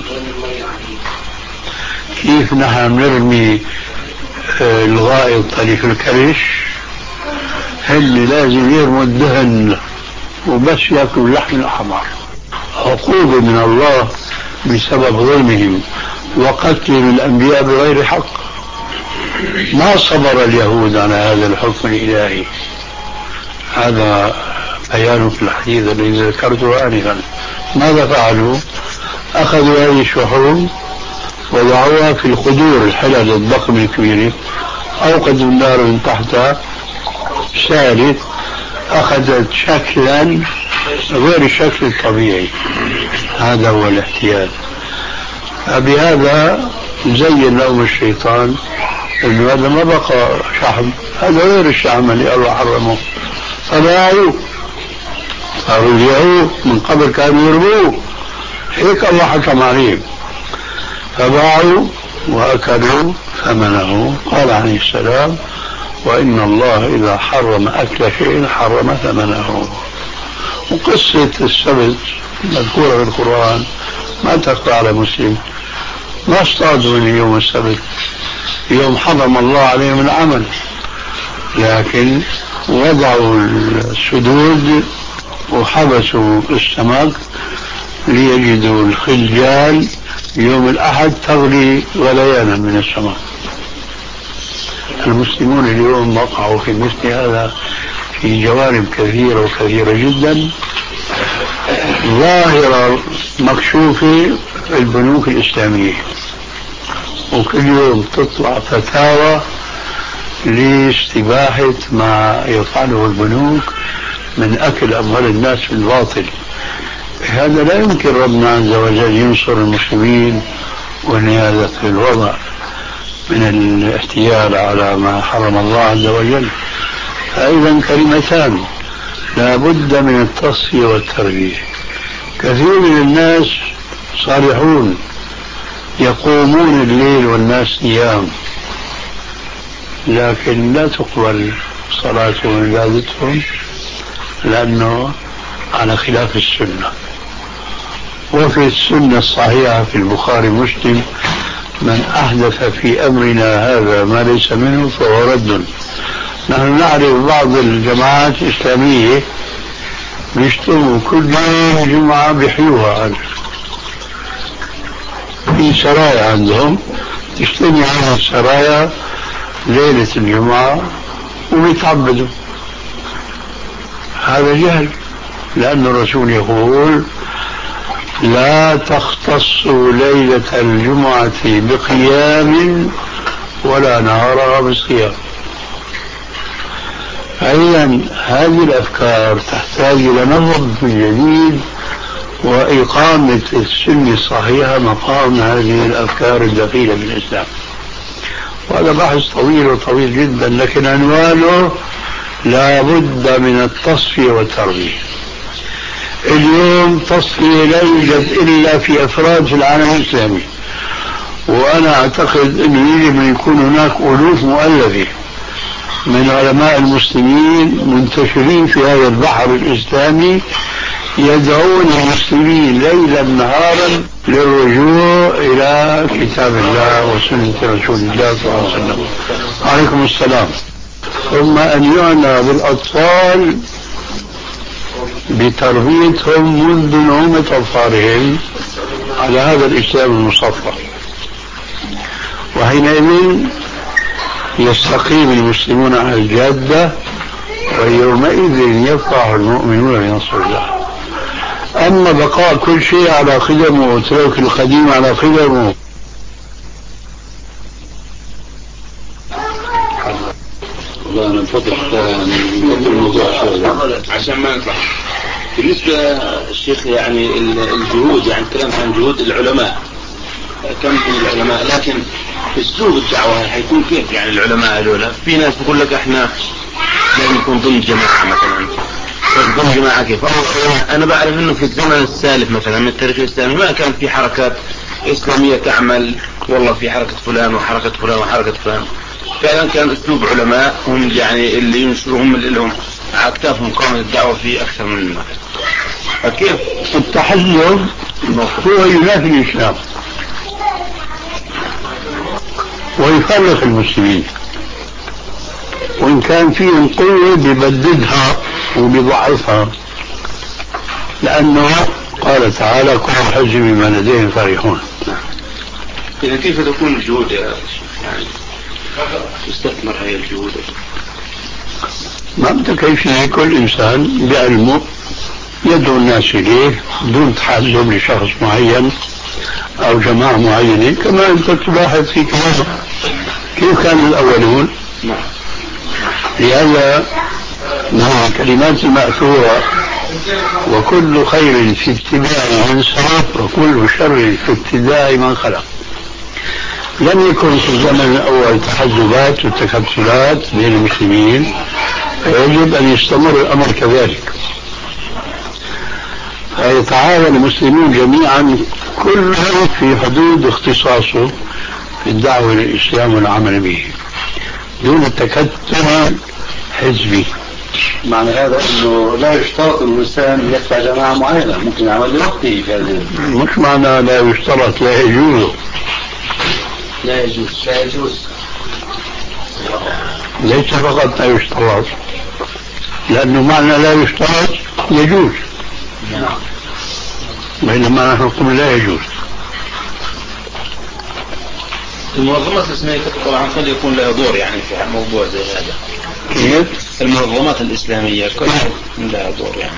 كيف نحن نرمي الغائط اللي في الكرش، اللي لازم يرموا الدهن وبس ياكلوا اللحم الأحمر. عقوبة من الله بسبب ظلمهم وقتلهم الأنبياء بغير حق. ما صبر اليهود على هذا الحكم الإلهي. هذا بيان في الحديث الذي ذكرته آنفا. ماذا فعلوا؟ أخذوا هذه الشحوم وضعوها في الخدور الحلل الضخم الكبيرة، أوقدوا النار من تحتها، سالت، أخذت شكلا غير الشكل الطبيعي. هذا هو الاحتيال. فبهذا زين لهم الشيطان انه هذا ما بقى شحم، هذا غير الشحم اللي الله حرمه، فباعوه، صاروا يبيعوه، من قبل كانوا يرموه، هيك الله حكم عليهم، فباعوا واكلوا ثمنه. قال عليه السلام: وان الله اذا حرم اكل شيء حرم ثمنه. وقصة السبت مذكورة في القرآن ما تخفى على مسلم. ما اصطادوا من يوم السبت، يوم حرم الله عليهم العمل، لكن وضعوا السدود وحبسوا السمك ليجدوا الخلجال يوم الأحد تغلي غليانا من السمك. المسلمون اليوم وقعوا في مثل هذا في جوانب كثيرة وكثيرة جدا، ظاهرة مكشوفة في البنوك الإسلامية، وكل يوم تطلع فتاوى لاستباحة ما يفعله البنوك من أكل أموال الناس بالباطل. هذا لا يمكن ربنا عز وجل ينصر المسلمين وأن هذا في الوضع من الاحتيال على ما حرم الله عز وجل. فأيضا كلمتان لا بد من التصفية والتربية. كثير من الناس صالحون يقومون الليل والناس نيام، لكن لا تقبل صلاتهم وعبادتهم لأنه على خلاف السنة. وفي السنة الصحيحة في البخاري ومسلم: من أحدث في أمرنا هذا ما ليس منه فهو رد. نحن نعرف بعض الجماعات الإسلامية بيشتموا كل يوم جمعة بحيوها، في سرايا عندهم تجتمع على السرايا ليلة الجمعة وبيتعبدوا. هذا جهل، لأن الرسول يقول: لا تختصوا ليلة الجمعة بقيام ولا نهارها بالصيام. فإذا هذه الأفكار تحتاج إلى نظر من جديد وإقامة السنة الصحيحة مقام هذه الأفكار الدخيلة بالإسلام. وهذا بحث طويل وطويل جدا، لكن عنوانه لا بد من التصفية والتربية. اليوم تصفية لا يوجد إلا في أفراد في العالم الإسلامي، وأنا أعتقد أنه يجب أن يكون هناك ألوف مؤلفة من علماء المسلمين منتشرين في هذا البحر الإسلامي يدعون المسلمين ليلا نهارا للرجوع إلى كتاب الله وسنة رسول الله صلى الله عليه وسلم. عليكم السلام. ثم أن يعنى بالأطفال بتربيتهم منذ نعومة أظفارهم على هذا الإسلام المصفى، وحينئذ يستقيم المسلمون على الجادة، ويومئذ يفرح المؤمنون بنصر الله. أما بقاء كل شيء على قدمه وترك القديم على قدمه والله أنا بفضل نفضل الموضوع شوية عشان ما نطلع. بالنسبة الشيخ يعني الجهود، يعني الكلام عن جهود العلماء كم من العلماء، لكن اسلوب الدعوة حيكون كيف؟ يعني العلماء هذول في ناس بيقول لك احنا لازم نكون ضمن جماعة مثلا، ضمن جماعة كيف؟ انا بعرف انه في الزمن السالف مثلا من التاريخ الاسلامي ما كان في حركات اسلامية تعمل والله في حركة فلان وحركة فلان وحركة فلان. فعلا كان اسلوب علماء هم يعني اللي ينشروا، هم اللي لهم على اكتافهم قامت الدعوة في اكثر من مكان. كيف التحزب هو ينافي الإسلام ويفرق المسلمين، وإن كان فيهم قوة بيبددها وبيضعفها، لأنه قال تعالى كل حزب بما لديهم فرحون. إذا كيف تكون الجهود يا يعني تستثمر هذه الجهود؟ ما بدك أي شيء، كل إنسان بعلمه يدعو الناس إليه دون تحزب لشخص معين أو جماعة معينة، كما أنت تلاحظ في كلامه كيف كان الأولون. لهذا مع كلمات المأثورة وكل خير في اتباع من سلف وكل شر في ابتداع من خلق. لم يكن في الزمن الأول تحزبات وتكتلات بين المسلمين، ويجب أن يستمر الأمر كذلك، فيتعاون المسلمون جميعا كل في حدود اختصاصه في الدعوة للإسلام والعمل به دون التكتل حزبي. معنى هذا انه لا يشترط الانسان يتبع جماعه معينه، ممكن يعمل لوحده في هذه. مش معنى لا يشترط، لا يجوز. لا يجوز لا يجوز ليس فقط لا يشترط، لأنه معنى لا يشترط يجوز، بينما نحن نقول لا يجوز. المنظمات الإسلامية طبعا قد يكون لها دور يعني في موضوع زي هذا. كيف؟ المنظمات الإسلامية قد يكون لها دور يعني.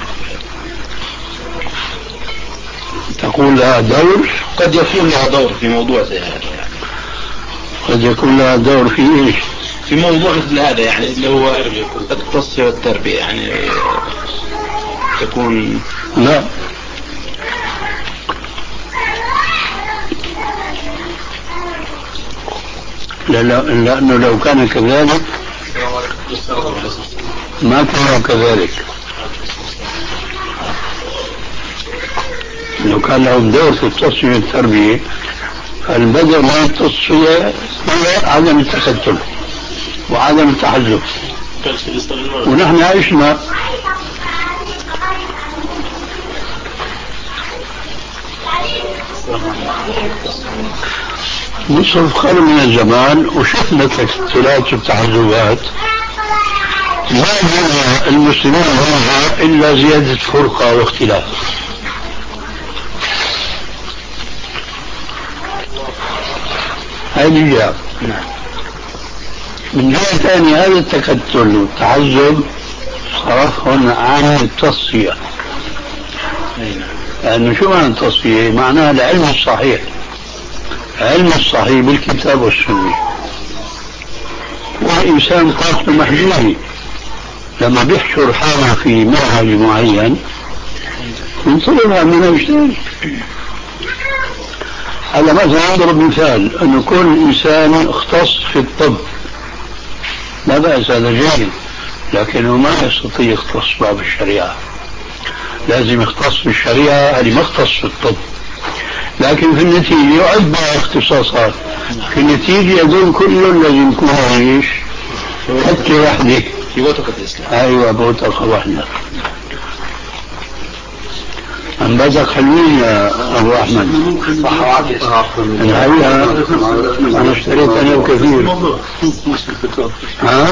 تقول لها دور؟ قد يكون لها دور في موضوع زي هذا يعني. قد يكون لها دور في ايش؟ في موضوع مثل هذا يعني اللي هو التصفية والتربية يعني تكون. لا، لأنه لو كان كذلك ما كان كذلك. لو كان لهم دور في التصفية والتربية، فالبدء من التصفية هو عدم التكتل وعدم التحزب، ونحن عشنا نصف قرن من الزمان وشفنا التكتلات والتحزبات، ما بين المسلمين معها إلا زيادة فرقة واختلاف. هذه جهة. من جهة ثانية هذا التكتل والتحزب صرفهم عن التصفية، لأنه شو معنى التصفية؟ معناها العلم الصحيح، علم الصحيح بالكتاب والسنة. والإنسان طاقته محدودة، لما بيحشر حاله في منهج معين ينطلبها من المجتهد. هذا مثلا أضرب مثال أن كل إنسان اختص في الطب، لا بأس، هذا جيد، لكنه ما يستطيع يختص باب الشريعة، لازم يختص في الشريعة اللي ما اختص في الطب، لكن في النتيجة يعد بها اختصاصات، في النتيجة يقول كل لازم يكون عايش حتى وحده في بوتقة الإسلام. أيوة بوتقة واحدة. عم بدك حلوين يا أبو أحمد. أنا اشتريت أنا وكثير. ها؟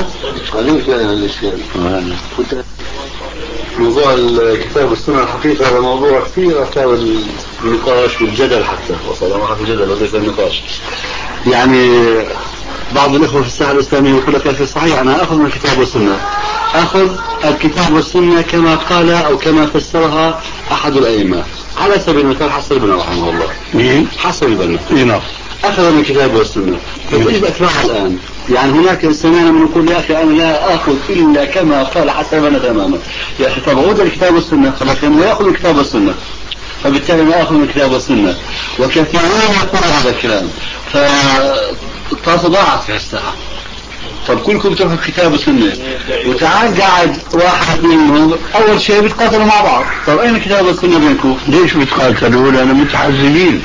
موضوع الكتاب والسنة الحقيقة هذا موضوع كثير أثار النقاش والجدل، حتى وصل مرحلة الجدل وليس النقاش. يعني بعض الإخوة في الساحة الإسلامية يقول لك في الصحيح أنا أخذ من الكتاب والسنة، أخذ الكتاب والسنة كما قال أو كما فسرها أحد الأئمة، على سبيل المثال حسن البنا رحمه الله. مين؟ حسن البنا. نعم. أخذ من الكتاب والسنة، فيجب أتباعها الآن. يعني هناك سمعنا من يقول يا أخي أنا لا أخذ إلا كما قال حسن البنا تماما. يا أخي طب عود الكتاب والسنة، خلاص يعني يأخذ الكتاب والسنة، فبالتالي ما أخذ من الكتاب والسنة، وكثيرون يقولون هذا الكلام، فالطاسة ضاعت في الساعة. طب كلكم بتروحوا الكتاب والسنة وتعال قاعد واحد منهم أول شيء بيتقاتلوا مع بعض. طب أين الكتاب والسنة بينكم؟ ليش بيتقاتلوا؟ لأنه متحزبين،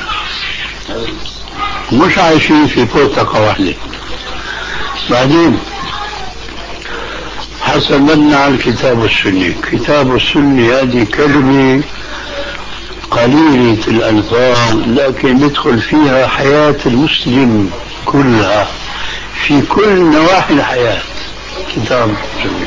مش عايشين في بوتقة واحدة. بعدين حسبنا على الكتاب والسنة. كتاب والسنة هذه كلمة قليلة الألفاظ، لكن يدخل فيها حياة المسلم كلها في كل نواحي الحياة. كتاب والسنة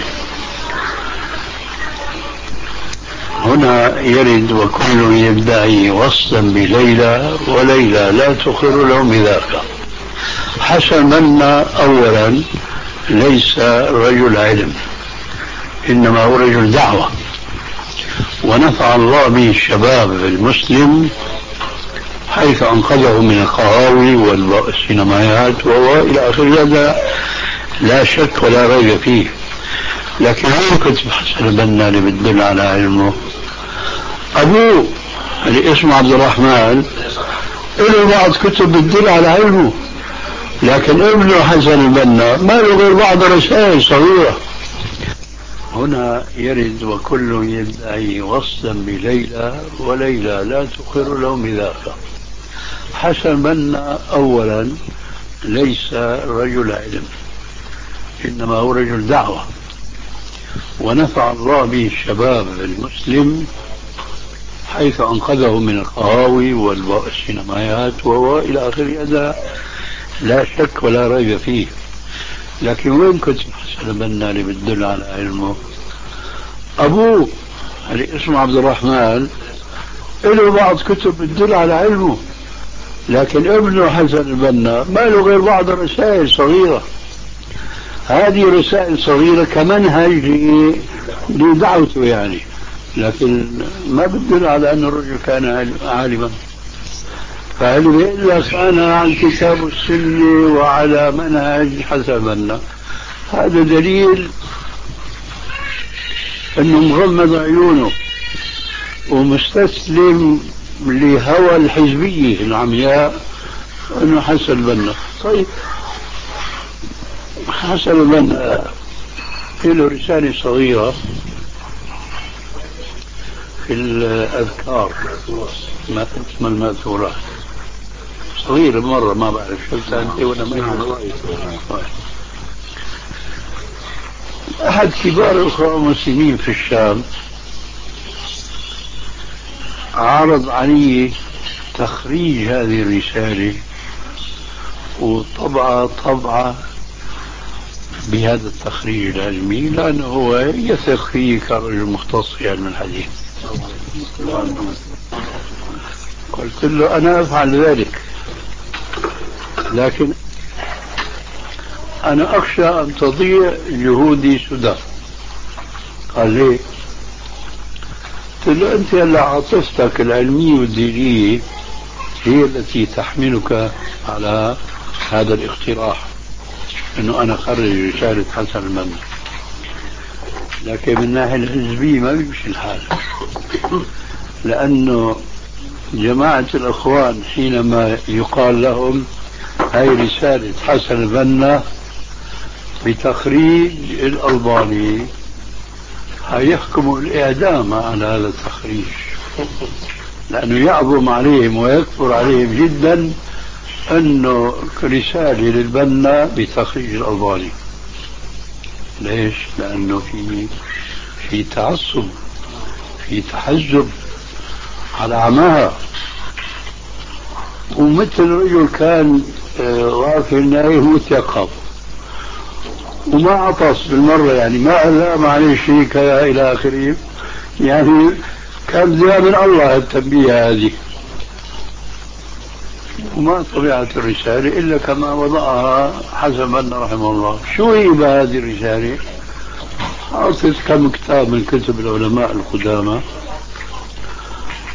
هنا يرد وكل يدعي وصلا بليلى وليلى لا تقر له بذاك. حسبنا أولا ليس رجل علم، إنما هو رجل دعوة، ونفع الله به الشباب المسلم حيث أنقذه من القهاوي والسينمائيات وهو إلى آخر هذا لا شك ولا ريب فيه. لكن هو كتب حسن البنا اللي بتدل على علمه. أبوه اللي اسمه عبد الرحمن له بعض كتب بتدل على علمه، لكن ابنه حسن البنا ما له غير بعض رسائل صغيرة. هنا يرد وكل يدعي وصلا بليلى وليلى لا تقر له بذاك. حسن البنا أولا ليس رجل علم، إنما هو رجل دعوة، ونفع الله به الشباب المسلم حيث أنقذه من القهاوي والسينمائيات وهو إلى آخر هذا لا شك ولا ريب فيه. لكن وين كتب حسن البنا اللي بتدل على علمه؟ أبوه اللي اسمه عبد الرحمن له بعض كتب بتدل على علمه، لكن ابنه حسن البنا ما له غير بعض رسائل صغيرة. هذه رسائل صغيرة كمنهج لدعوته يعني، لكن ما بتدل على أن الرجل كان عالما. فهل إلا كان عن كتاب السنة وعلى منهج حسن البنا، هذا دليل أنه مغمض عيونه ومستسلم لهوى الحزبية العمياء أنه حسن البنا. طيب حسن البنا له رسالة صغيرة في الأذكار ما اسمها الماثورات، صغيرة مرة ما بعرف شو سنتي ولا ما. أحد كبار الأخوة المسلمين في الشام عرض علي تخريج هذه الرسالة وطبعة طبعة بهذا التخريج العلمي، لأنه هو يثق فيه كرجل مختص في علم الحديث. قلت له أنا أفعل ذلك، لكن أنا أخشى أن تضيع جهودي سدى. قال لي؟ قلت له أنت هلا عاطفتك العلمية والدينية هي التي تحملك على هذا الاقتراح أنه أنا أخرج رسالة حسن البنا، لكن من الناحية الحزبية ما بيمشي الحال، لأنه جماعة الأخوان حينما يقال لهم هاي رسالة حسن البنا بتخريج الألباني هيحكموا الإعدام على هذا التخريج، لأنه يعظم عليهم ويكثر عليهم جدا أنه رسالة للبنا بتخريج الألباني. ليش؟ لأنه في في تعصب، في تحزب على عماها، ومثل رجل كان غافل نايم متيقظ وما عطس بالمرة، يعني ما ألام عليه شيء كذا إلى آخره، يعني كان زي من الله التنبيه هذه. وما طبيعة الرسالة إلا كما وضعها حسن البنا رحمه الله. شو هي هذه الرسالة؟ حاطط كم كتاب من كتب العلماء القدامى،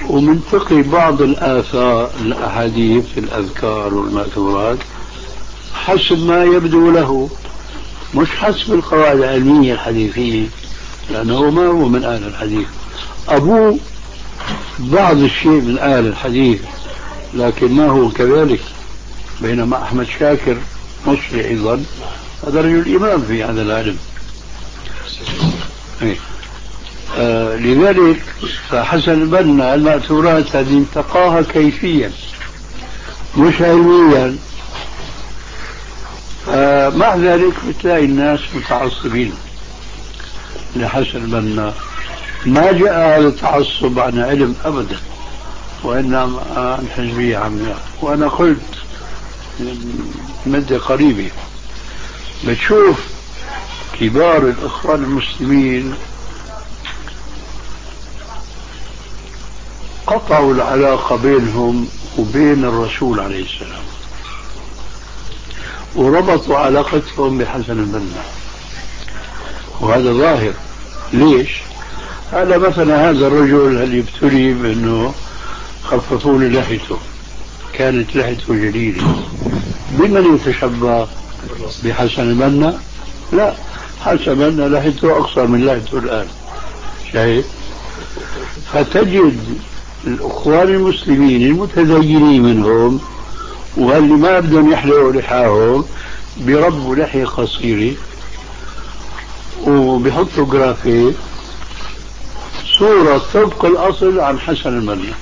ومنتقي بعض الآثار الأحاديث الأذكار والمأثورات حسب ما يبدو له، مش حسب القواعد العلمية الحديثية، لأنه ما هو من أهل الحديث. أبوه بعض الشيء من أهل الحديث لكن ما هو كذلك. بينما أحمد شاكر مصري أيضا، هذا رجل إمام في هذا العلم. إيه. آه لذلك فحسن البنا المأثورات هذه انتقاها كيفيا مش علميا. آه مع ذلك بتلاقي الناس متعصبين لحسن البنا. ما جاء هذا التعصب عن علم أبدا، وإنما عن حزبية عمياء. وأنا قلت مدة قريبة بتشوف كبار الإخوان المسلمين قطعوا العلاقة بينهم وبين الرسول عليه السلام، وربطوا علاقتهم بحسن البنا، وهذا ظاهر. ليش؟ هذا مثلا هذا الرجل اللي ابتلي بأنه خففوا له لحيته، كانت لحيته جليلة، بمن يتشبه؟ بحسن البنا؟ لا، حسن البنا لحيته أقصر من لحيته الآن، شايف؟ فتجد الأخوان المسلمين المتدينين منهم واللي ما بدهم يحلقوا لحاهم بيربوا لحية قصيرة وبيحطوا جرافيك صورة طبق الأصل عن حسن البنا.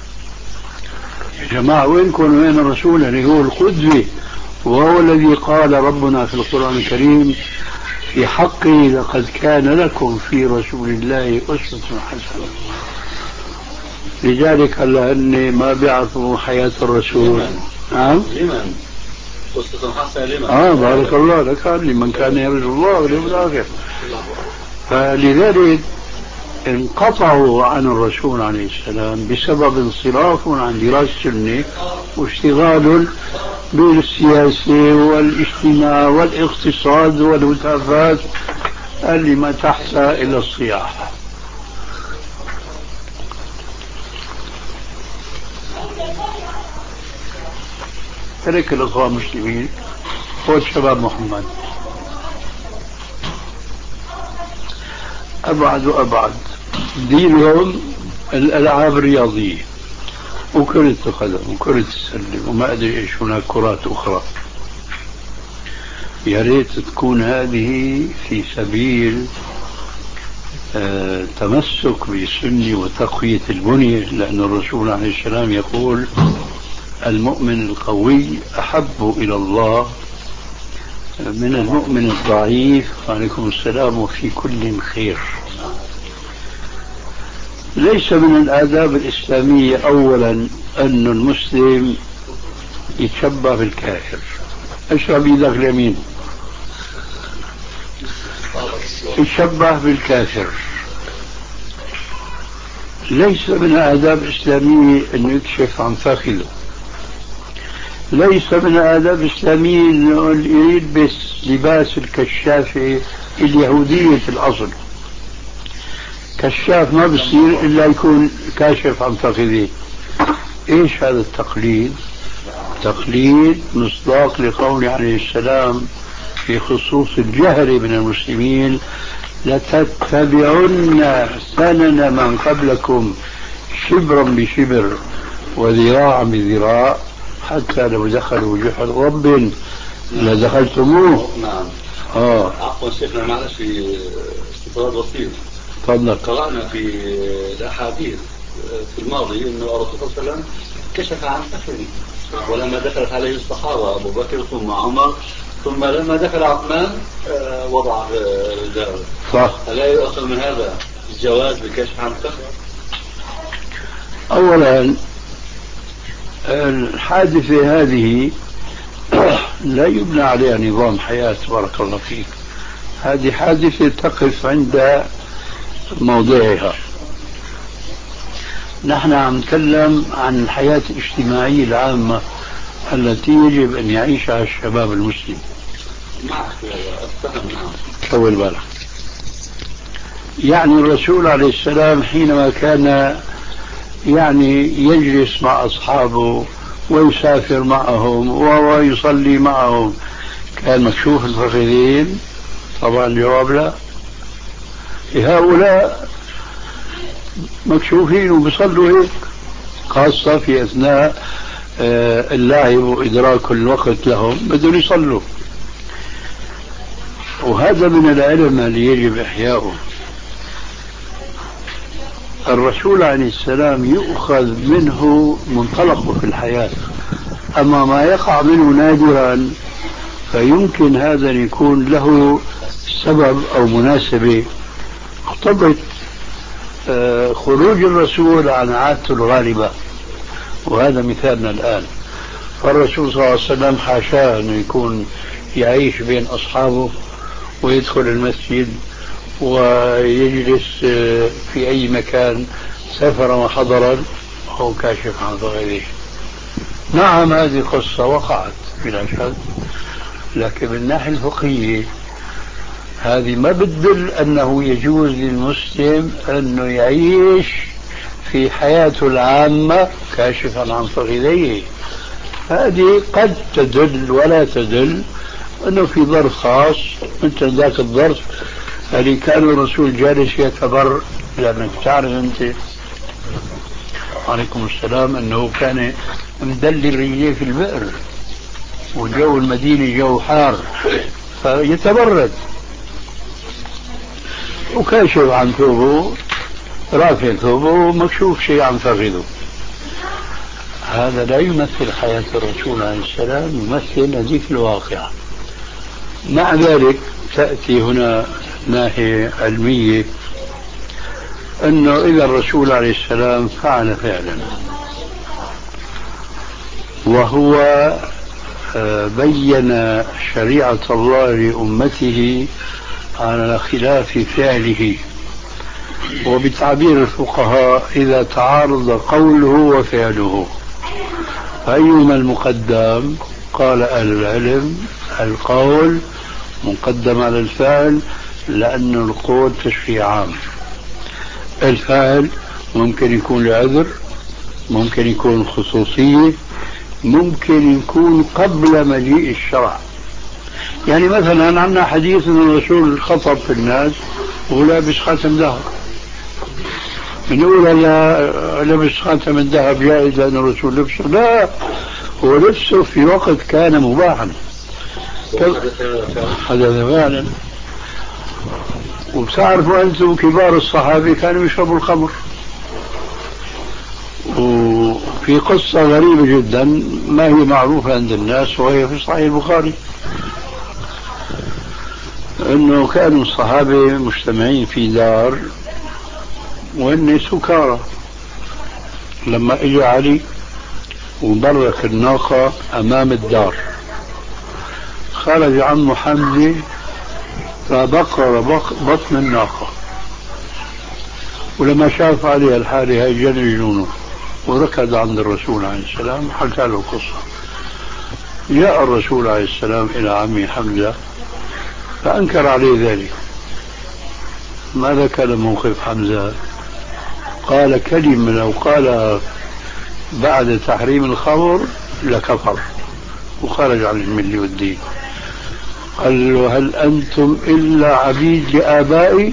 يا جماعة وينكم وين الرسول اللي هو القدوة، وهو الذي قال ربنا في القرآن الكريم في حقه لقد كان لكم في رسول الله أسوة حسنة. لذلك هلا أني ما بيعرفوا حياة الرسول. نعم. لمن؟ أسوة حسنة لمن؟ آه بارك الله لك، لمن كان يرجو الله واليوم الآخر. فلذلك انقطعوا عن الرسول عليه السلام بسبب انصراف عن دراسة السنة واشتغال بالسياسة والاجتماع والاقتصاد والهتافات اللي ما تحتها إلا الصياح. ترك الأخوة المسلمين هو شباب محمد أبعد وأبعد. دينهم الألعاب الرياضية وكرة القدم وكرة السلة وما أدري إيش هناك كرات أخرى. يا ريت تكون هذه في سبيل آه تمسك بالسنة وتقوية البنية، لأن الرسول عليه السلام يقول المؤمن القوي أحب إلى الله من المؤمن الضعيف. وعليكم السلام. وفي كل خير. ليس من الآداب الإسلامية أولا أن المسلم يتشبه بالكافر. اشرب ايدك اليمين. يتشبه بالكافر. ليس من الآداب الإسلامية أن يكشف عن فخذه. ليس من الآداب الإسلامية أن يلبس لباس الكشافة اليهودية في الأصل. كشاف ما بصير إلا يكون كاشف عن فخذه. إيش هذا التقليد؟ تقليد مصداق لقول عليه السلام في خصوص الجهل من المسلمين لتتبعن سنن من قبلكم شبرا بشبر وذراعا بذراع حتى لو دخلوا جحر رب لدخلتموه. نعم. اه عفوا شيخنا معلش في استطراد بسيط. تفضل. قرأنا في الأحاديث في الماضي أنه الرسول صلى الله عليه وسلم كشف عن فخذه، ولما دخلت عليه الصحابة أبو بكر ثم عمر ثم لما دخل عثمان وضع رداءه. صح. ألا يؤخذ من هذا الجواز بكشف عن الفخذ؟ أولا الحادثة هذه لا يبنى عليها نظام حياة بارك الله فيك. هذه حادثة تقف عند موضعها. نحن عم نتكلم عن الحياة الاجتماعية العامة التي يجب أن يعيشها الشباب المسلم. طول بالك. يعني الرسول عليه السلام حينما كان يعني يجلس مع أصحابه ويسافر معهم ويصلي معهم كان مكشوف الفخذين؟ طبعا الجواب لا. هؤلاء مكشوفين وبيصلوا هيك، خاصة في أثناء اللعب وإدراك الوقت لهم بدهم يصلوا. وهذا من العلم اللي يجب إحياؤه. الرسول عليه السلام يؤخذ منه منطلقه في الحياة، أما ما يقع منه نادرا فيمكن هذا أن يكون له سبب أو مناسبة اقتضت خروج الرسول عن عادته الغالبة، وهذا مثالنا الآن. فالرسول صلى الله عليه وسلم حاشاه أنه يكون يعيش بين أصحابه ويدخل المسجد ويجلس في أي مكان سفرا وحضرا هو كاشف عن ظاهره. نعم هذه قصة وقعت بلا شك، لكن من الناحية الفقهية هذه ما بتدل أنه يجوز للمسلم أنه يعيش في حياته العامة كاشفا عن فخذيه. هذه قد تدل ولا تدل أنه في ظرف خاص مثل ذاك الظرف اللي كان الرسول جالس يتبر، لأنك تعرف أنت عليكم السلام أنه كان مدلل رجليه في البئر وجو المدينة جو حار فيتبرد، وكاشف عن ثوبه رافع ثوبه مكشوف شيء عن فخذه. هذا لا يمثل حياة الرسول عليه السلام، يمثل هذيك الواقعة. مع ذلك تأتي هنا ناحية علمية، أنه إذا الرسول عليه السلام فعل فعلا وهو بين شريعة الله لأمته على خلاف فعله، وبتعبير الفقهاء إذا تعارض قوله وفعله فأيهما المقدم؟ قال أهل العلم القول مقدم على الفعل، لأن القول تشريع عام. الفعل ممكن يكون لعذر، ممكن يكون خصوصية، ممكن يكون قبل مجيء الشرع. يعني مثلا عندنا حديث أن الرسول خطب في الناس ولابس خاتم ذهب، بنقول لا لبس خاتم الذهب جائز لأن الرسول لبسه؟ لا، هو لبسه في وقت كان مباحا، حدث فعلا. وبتعرفوا أنتم كبار الصحابة كانوا يشربوا الخمر. وفي قصة غريبة جدا ما هي معروفة عند الناس وهي في صحيح البخاري، أنه كانوا الصحابة مجتمعين في دار وإن سكارى، لما إجى علي وبرك الناقة أمام الدار خرج عمه حمزة فبقر بطن الناقة، ولما شاف عليها الحالة هاي جن جنونه وركض عند الرسول عليه السلام حكى له القصة. جاء الرسول عليه السلام إلى عمي حمزة فأنكر عليه ذلك. ماذا كان موقف حمزة؟ قال كلمة لو قال بعد تحريم الخمر لكفر وخرج عن الملة والدين. قال له هل أنتم إلا عبيد لآبائي؟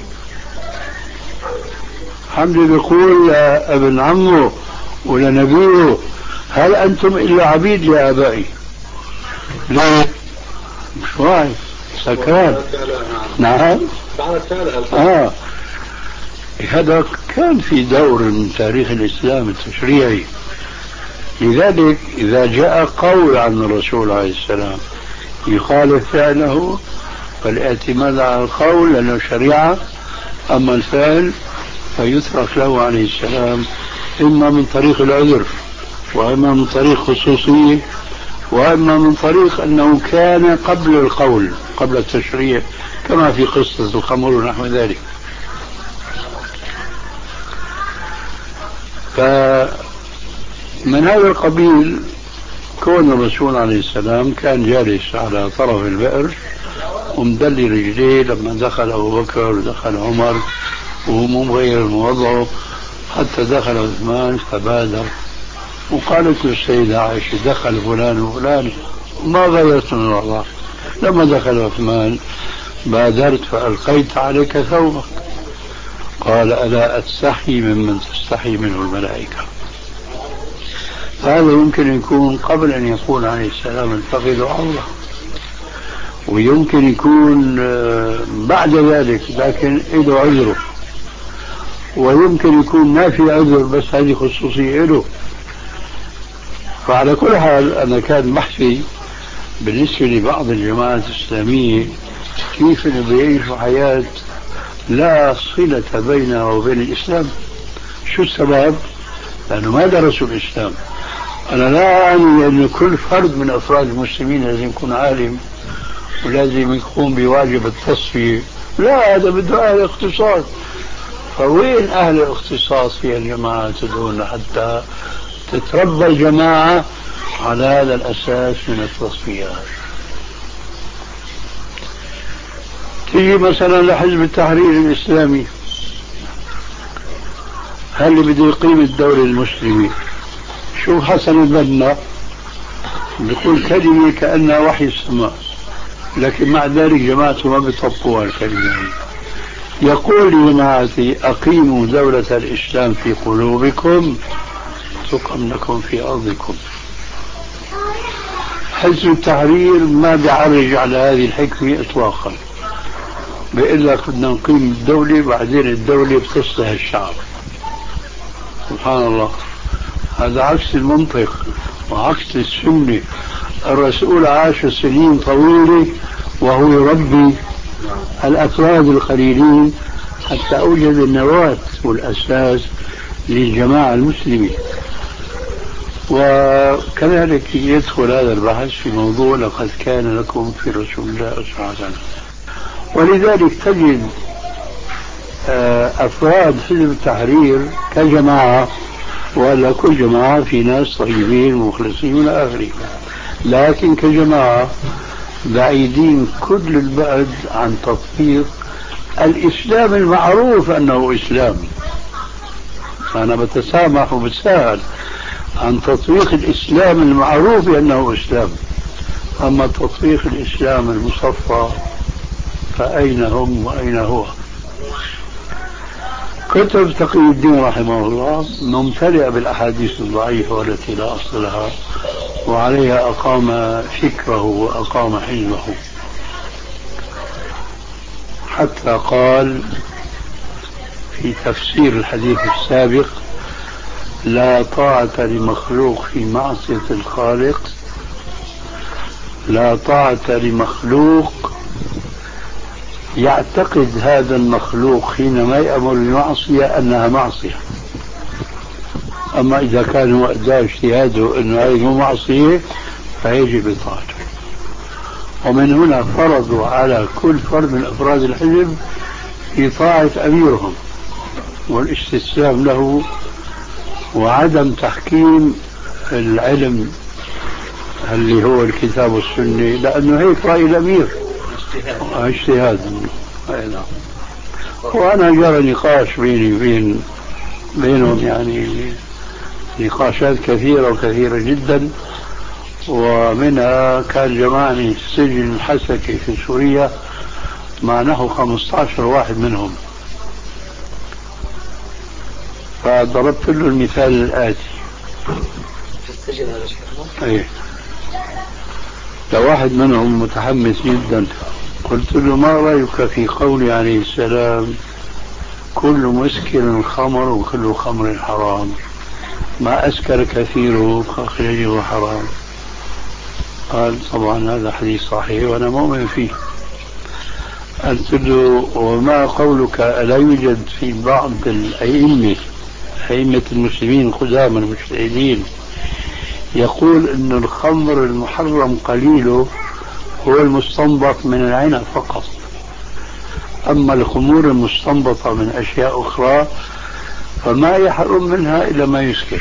حمزة بيقول ابن عمه ولنبيه هل أنتم إلا عبيد لآبائي؟ لا مش واعي سكران. نعم آه. هذا كان في دور من تاريخ الإسلام التشريعي. لذلك إذا جاء قول عن الرسول عليه السلام يخالف فعله فالاعتماد على القول لأنه شريعة، أما الفعل فيترك له عليه السلام إما من طريق العذر وإما من طريق خصوصية وإما من طريق أنه كان قبل القول قبل التشريع، كما في قصة الخمر ونحو ذلك. فمن هذا القبيل كون الرسول عليه السلام كان جالس على طرف البئر ومدلي رجليه لما دخل أبو بكر ودخل عمر وهو مغير من وضعه، حتى دخل عثمان فبادر وقالت السيدة عائشة دخل فلان وفلان ما غيرت من الوضع. لما دخل عثمان بادرت فألقيت عليك ثوبك. قال ألا أستحي ممن تستحي منه الملائكة. هذا يمكن يكون قبل أن يقول عليه السلام الفخذ عورة، ويمكن يكون بعد ذلك لكن له عذره، ويمكن يكون ما في عذر بس هذه خصوصية له. فعلى كل حال أنا كان بحثي بالنسبة لبعض الجماعات الإسلامية كيف بيعيشوا حياة لا صلة بينها وبين الإسلام. شو السبب؟ لأنه ما درسوا الإسلام. أنا لا أعني أن كل فرد من أفراد المسلمين لازم يكون عالم ولازم يقوم بواجب التصفية، لا، هذا بده أهل اختصاص. فوين أهل الاختصاص في الجماعة تدعون حتى تتربى الجماعة على هذا الأساس من التصفيات؟ تيجي مثلا لحزب التحرير الإسلامي، هل اللي بده يقيم الدولة المسلمة؟ شوف حسن البنا بيقول كلمة كأنها وحي السماء، لكن مع ذلك جماعته ما بيطبقوها الكلمة. يقول لجماعتي أقيموا دولة الإسلام في قلوبكم تقم لكم في أرضكم. حزب التحرير ما بيعرج على هذه الحكمة إطلاقا، بيقول لك بدنا نقيم الدولة بعدين الدولة بتصلح الشعب. سبحان الله، هذا عكس المنطق وعكس السنة. الرسول عاش سنين طويلة وهو يربي الأفراد القليلين حتى أوجد النواة والأساس للجماعة المسلمة. وكذلك يدخل هذا البحث في موضوع لقد كان لكم في رسول الله أسوة حسنة. ولذلك تجد أفراد حزب التحرير كجماعة، ولا كل جماعة في ناس طيبين مخلصين إلى آخره، لكن كجماعة بعيدين كل البعد عن تطبيق الإسلام المعروف أنه إسلام. أنا بتسامح وبتساءل عن تطبيق الإسلام المعروف أنه إسلام، أما تطبيق الإسلام المصفى فأين هم وأين هو؟ كتب تقي الدين رحمه الله ممتلئة بالأحاديث الضعيفة والتي لا أصل لها، وعليها أقام فكره وأقام حزبه، حتى قال في تفسير الحديث السابق: لا طاعة لمخلوق في معصية الخالق، لا طاعة لمخلوق يعتقد هذا المخلوق حينما يأمر بمعصية أنها معصية. أما إذا كان هو أدى اجتهاده أنه هذه مو معصية فيجب طاعته. ومن هنا فرضوا على كل فرد من أفراد الحزب إطاعة أميرهم والاستسلام له وعدم تحكيم العلم اللي هو الكتاب والسنة، لأنه هيك رأي الأمير اجتهاد. وأنا جرى نقاش بيني وبين بينهم، يعني نقاشات كثيرة وكثيرة جدا، ومنها كان جمعني السجن الحسكي في سوريا مع نحو خمسة عشر واحد منهم. فضربت له المثال الآتي في السجن هذا شيخنا؟ ايه، لواحد منهم متحمس جدا قلت له: ما رأيك في قول عليه السلام: كل مسكر خمر وكل خمر حرام، ما أسكر كثيره فأخرجه حرام؟ قال: طبعا هذا حديث صحيح وأنا مؤمن فيه. قلت له: وما قولك ألا يوجد في بعض الأئمة أئمة المسلمين القدامى المجتهدين يقول أن الخمر المحرم قليله هو المستنبط من العنب فقط، أما الخمور المستنبطة من أشياء أخرى فما يحرم منها إلا ما يسكر.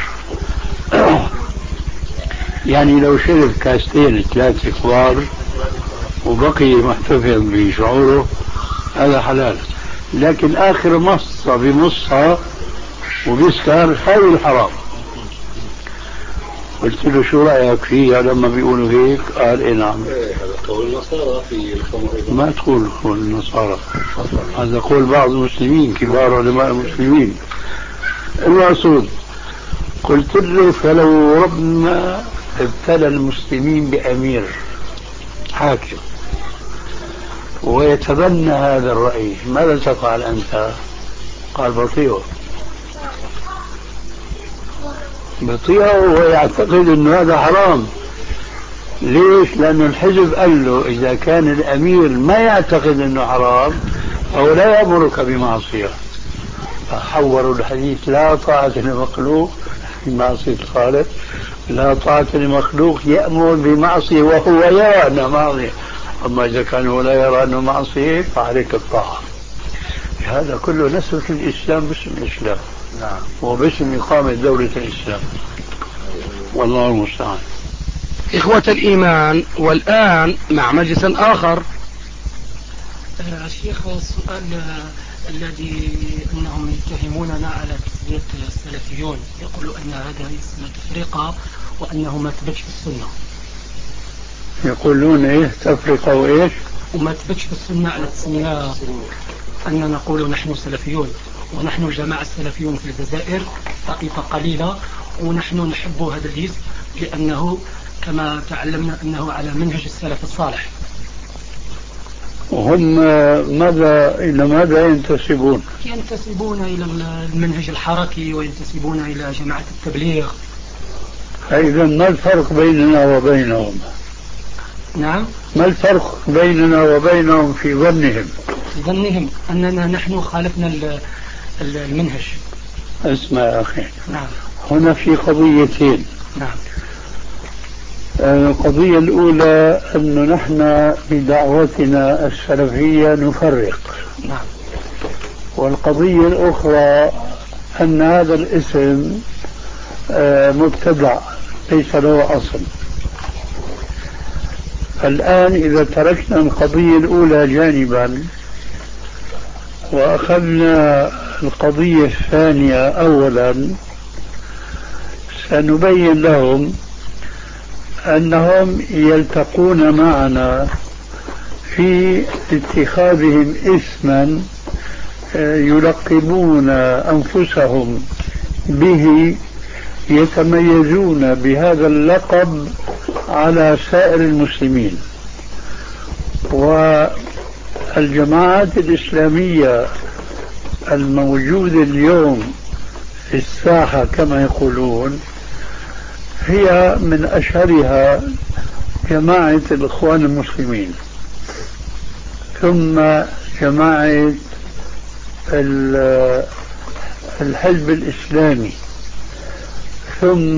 يعني لو شرب كاستين ثلاثة كبار وبقي محتفظ بشعوره هذا حلال، لكن آخر مصة بمصها وبيسكر هذا الحرام. قلت له شو رأيك فيها لما بيقولوا هيك؟ قال إيه نعم. هذا قول النصارى في الخمر أيضا. ما تقول قول النصارى، هذا قول بعض المسلمين كبار علماء المسلمين. المقصود قلت له فلو ربنا ابتلى المسلمين بأمير حاكم ويتبنى هذا الرأي ماذا تفعل أنت؟ قال بطيئه بطيئه ويعتقد أنه هذا حرام. ليش؟ لأنه الحزب قال له إذا كان الأمير ما يعتقد أنه حرام أو لا يأمرك بمعصية. فحوروا الحديث لا طاعة لمخلوق في معصية الخالق، لا طاعة لمخلوق يأمر بمعصية وهو يرى أنه معصية، أما إذا كان هو لا يرى أنه معصية فعليك الطاعة. هذا كله نسبة الإسلام باسم الإسلام. نعم. وباسم إقامة دولة الإسلام. والله المستعان. إخوة الإيمان، والآن مع مجلس آخر. الشيخ السؤال الذي أنهم يتهموننا على تسمية السلفيون، يقولوا أن هذا اسم تفرقة وأنه ما ثبتش في السنة. يقولون إيه تفرقة وإيش؟ وما ثبتش في السنة على التسمية، أن نقول نحن سلفيون، ونحن جماعة السلفيون في الجزائر طائفة قليلة، ونحن نحب هذا الاسم لأنه كما تعلمنا أنه على منهج السلف الصالح. وهم ماذا إلى ماذا ينتسبون؟ ينتسبون إلى المنهج الحركي وينتسبون إلى جماعة التبليغ. إذا ما الفرق بيننا وبينهم؟ نعم. ما الفرق بيننا وبينهم في ظنهم؟ في ظنهم أننا نحن خالفنا المنهج. اسمع يا أخي. نعم. هنا في قضيتين. نعم. القضية الأولى أن نحن بدعوتنا السلفية نفرق. نعم. والقضية الأخرى أن هذا الاسم مبتدع ليس له أصل. الآن إذا تركنا القضية الأولى جانبا وأخذنا القضية الثانية أولا، سنبين لهم أنهم يلتقون معنا في اتخاذهم اسما يلقبون أنفسهم به، يتميزون بهذا اللقب على سائر المسلمين. والجماعات الإسلامية الموجودة اليوم في الساحة كما يقولون هي من أشهرها جماعة الإخوان المسلمين، ثم جماعة الحزب الإسلامي، ثم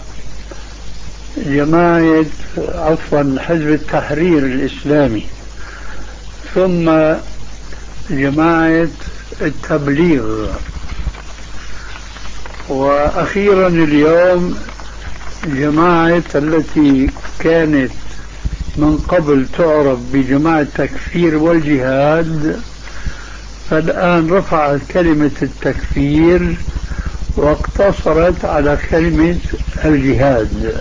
جماعة عفوا حزب التحرير الإسلامي، ثم جماعة التبليغ، وأخيرا اليوم جماعة التي كانت من قبل تعرف بجماعة التكفير والجهاد، فالآن رفعت كلمة التكفير واقتصرت على كلمة الجهاد.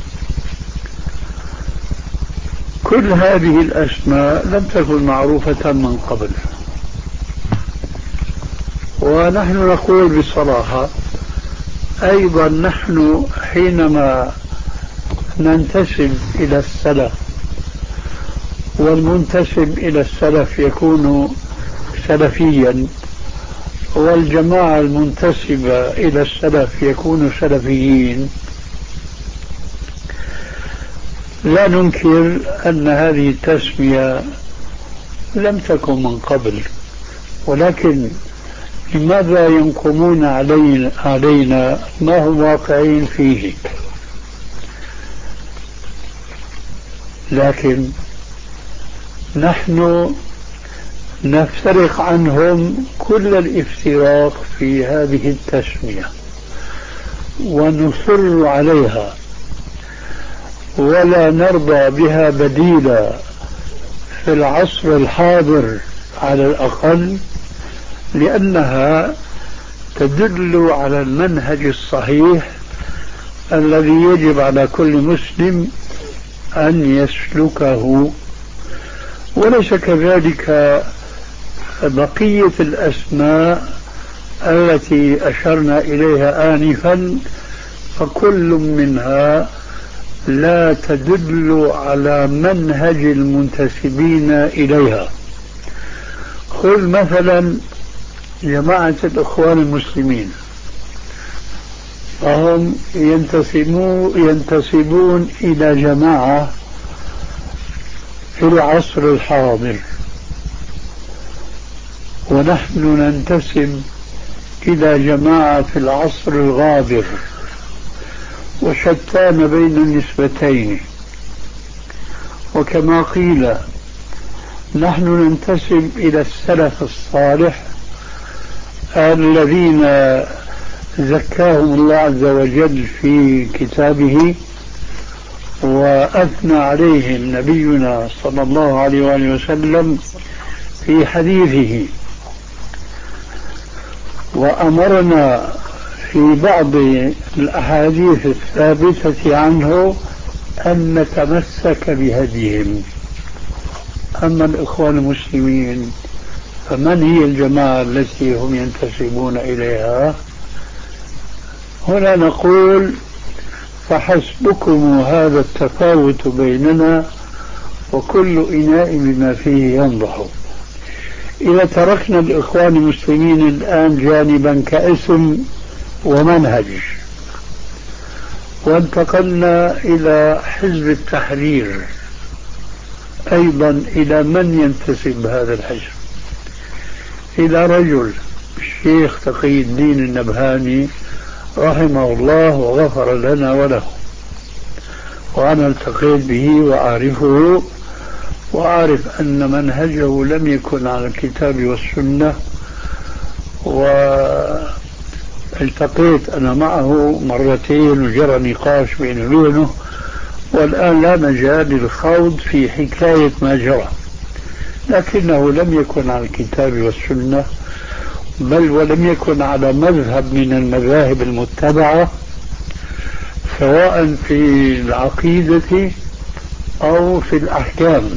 كل هذه الأسماء لم تكن معروفة من قبل، ونحن نقول بصراحة أيضا نحن حينما ننتسب إلى السلف، والمنتسب إلى السلف يكون سلفيا، والجماعة المنتسبة إلى السلف يكون سلفيين، لا ننكر أن هذه التسمية لم تكن من قبل، ولكن لماذا ينقمون علينا, علينا ما هم واقعين فيه؟ لكن نحن نفترق عنهم كل الافتراق في هذه التسمية ونصر عليها ولا نرضى بها بديلا في العصر الحاضر على الأقل، لأنها تدل على المنهج الصحيح الذي يجب على كل مسلم أن يسلكه، وليس كذلك بقية الأسماء التي أشرنا إليها آنفا، فكل منها لا تدل على منهج المنتسبين إليها. خذ مثلا جماعة الإخوان المسلمين، فهم ينتسبون إلى جماعة في العصر الحاضر، ونحن ننتسب إلى جماعة في العصر الغابر، وشتان بين النسبتين. وكما قيل نحن ننتسب إلى السلف الصالح الذين زكاهم الله عز وجل في كتابه وأثنى عليهم نبينا صلى الله عليه وآله وسلم في حديثه، وأمرنا في بعض الأحاديث الثابتة عنه أن نتمسك بهديهم. أما الإخوان المسلمين فمن هي الجماعة التي هم ينتسبون إليها؟ هنا نقول فحسبكم هذا التفاوت بيننا وكل إناء بما فيه ينضح. إذا تركنا الإخوان المسلمين الآن جانبا كاسم ومنهج، وانتقلنا إلى حزب التحرير، أيضا إلى من ينتسب هذا الحزب؟ إلى رجل الشيخ تقي الدين النبهاني رحمه الله وغفر لنا وله، وأنا التقيت به وأعرفه، وأعرف أن منهجه لم يكن على الكتاب والسنة، والتقيت أنا معه مرتين وجرى نقاش بيني وبينه، والآن لا مجال للخوض في حكاية ما جرى، لكنه لم يكن على الكتاب والسنة، بل ولم يكن على مذهب من المذاهب المتبعة سواء في العقيدة أو في الأحكام.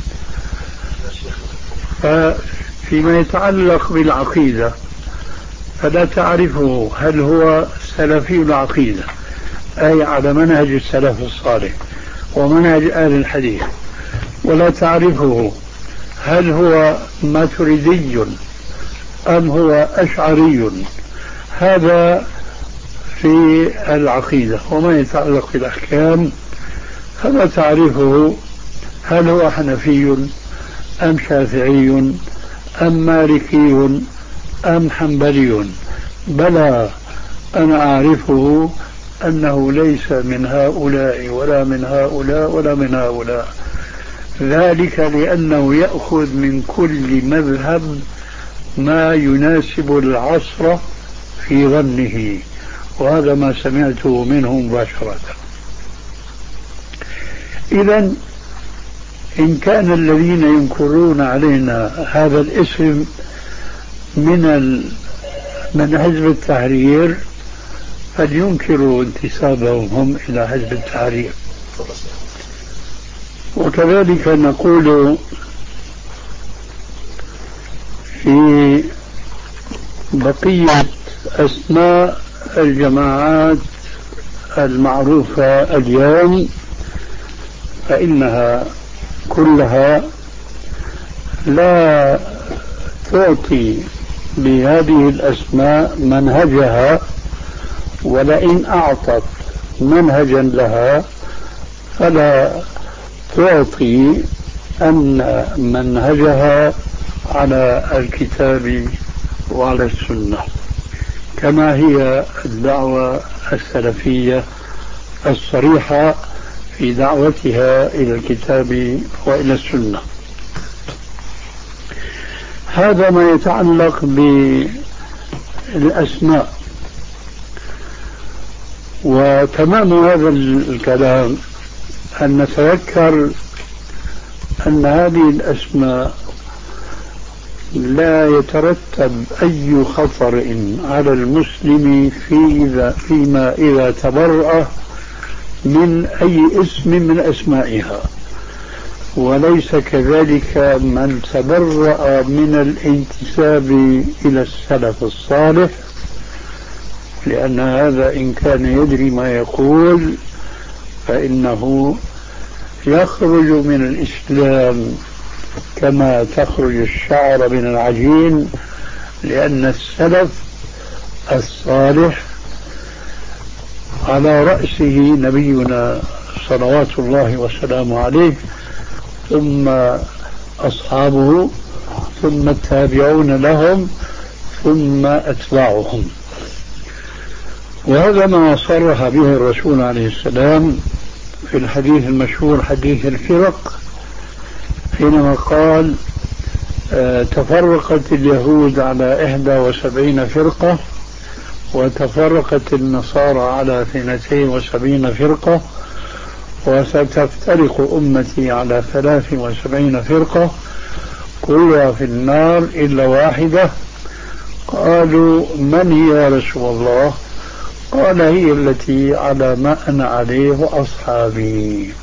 فيما يتعلق بالعقيدة فلا تعرفه هل هو سلفي العقيدة أي على منهج السلف الصالح ومنهج أهل الحديث، ولا تعرفه هل هو ماتريدي أم هو أشعري، هذا في العقيدة. وما يتعلق بالأحكام فلا تعرفه هل هو حنفي أم شافعي أم مالكي أم حنبلي، بلى أنا أعرفه أنه ليس من هؤلاء ولا من هؤلاء ولا من هؤلاء، ذلك لأنه يأخذ من كل مذهب ما يناسب العصر في ظنه، وهذا ما سمعته منه مباشرة. إذن إن كان الذين ينكرون علينا هذا الاسم من من حزب التحرير فلينكروا انتسابهم هم إلى حزب التحرير. وكذلك نقول في بقية أسماء الجماعات المعروفة اليوم، فإنها كلها لا تعطي بهذه الأسماء منهجها، ولئن أعطت منهجا لها فلا تعطي أن منهجها على الكتاب وعلى السنة، كما هي الدعوة السلفية الصريحة في دعوتها إلى الكتاب وإلى السنة. هذا ما يتعلق بالأسماء. وتمام هذا الكلام أن نتذكر أن هذه الأسماء لا يترتب أي خطر على المسلم في فيما إذا تبرأ من أي اسم من أسمائها، وليس كذلك من تبرأ من الانتساب إلى السلف الصالح، لأن هذا إن كان يدري ما يقول فإنه يخرج من الإسلام كما تخرج الشعر من العجين، لأن السلف الصالح على رأسه نبينا صلوات الله وسلامه عليه، ثم أصحابه، ثم التابعون لهم، ثم أتباعهم. وهذا ما صرح به الرسول عليه السلام في الحديث المشهور حديث الفرق، حينما قال تفرقت اليهود على إحدى وسبعين فرقة، وتفرقت النصارى على اثنتين وسبعين فرقة، وستفترق أمتي على ثلاث وسبعين فرقة كلها في النار إلا واحدة. قالوا من هي يا رسول الله؟ قال هي التي على ما أنا عليه وأصحابي.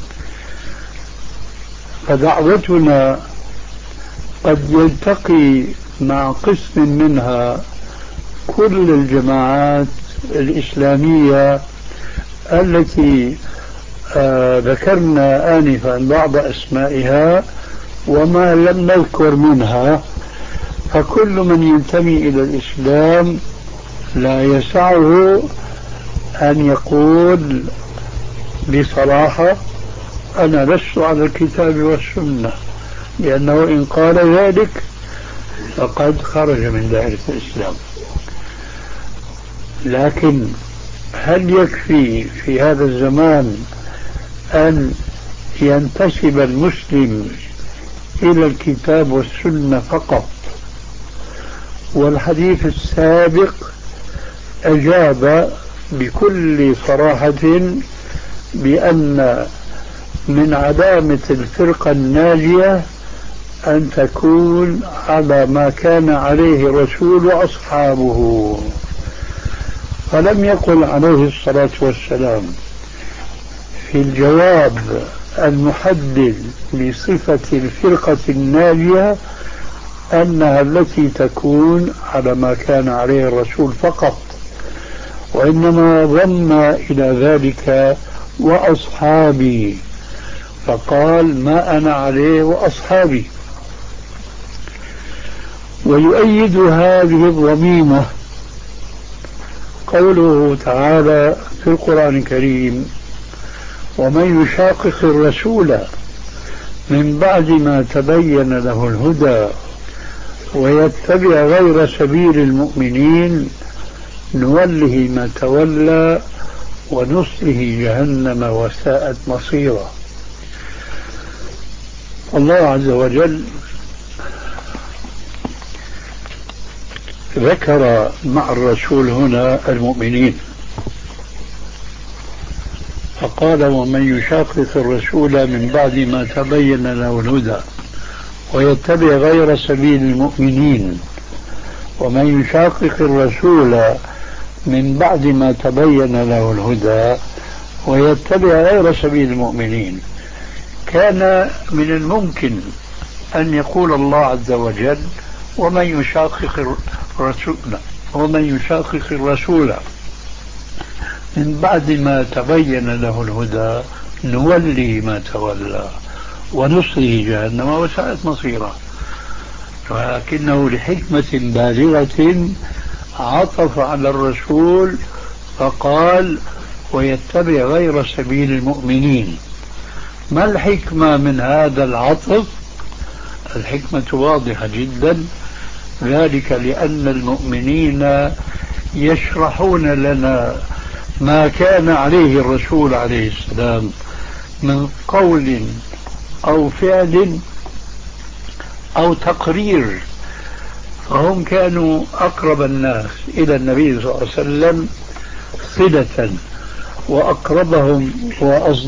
فدعوتنا قد يلتقي مع قسم منها كل الجماعات الإسلامية التي آه ذكرنا آنفا بعض أسمائها وما لم نذكر منها، فكل من ينتمي إلى الإسلام لا يسعه أن يقول بصراحة أنا لست على الكتاب والسنة، لأنه إن قال ذلك فقد خرج من دائرة الإسلام. لكن هل يكفي في هذا الزمان أن ينتسب المسلم إلى الكتاب والسنة فقط؟ والحديث السابق أجاب بكل صراحة بأن من علامة الفرقة الناجية أن تكون على ما كان عليه الرسول وأصحابه. فلم يقل عليه الصلاة والسلام في الجواب المحدد لصفة الفرقة الناجية أنها التي تكون على ما كان عليه الرسول فقط، وإنما ضم إلى ذلك وأصحابي، فقال ما أنا عليه وأصحابي. ويؤيد هذه الضميمة قوله تعالى في القرآن الكريم ومن يشاقق الرسول من بعد ما تبين له الهدى ويتبع غير سبيل المؤمنين نوله ما تولى ونصله جهنم وساءت مصيرا. الله عز وجل ذكر مع الرسول هنا المؤمنين، فقال ومن يشاقق الرسول من بعد ما تبين له الهدى ويتبع غير سبيل المؤمنين. ومن يشاقق الرسول من بعد ما تبين له الهدى ويتبع غير سبيل المؤمنين، كان من الممكن أن يقول الله عز وجل ومن يشاقق الرسول ومن يشاقق الرسول من بعد ما تبين له الهدى نولي ما تولى ونصله جهنم وساءت مصيرا. ولكنه لحكمة بالغة عطف على الرسول فقال ويتبع غير سبيل المؤمنين. ما الحكمة من هذا العطف؟ الحكمة واضحة جدا، ذلك لأن المؤمنين يشرحون لنا ما كان عليه الرسول عليه السلام من قول أو فعل أو تقرير، فهم كانوا أقرب الناس إلى النبي صلى الله عليه وسلم صلة وأقربهم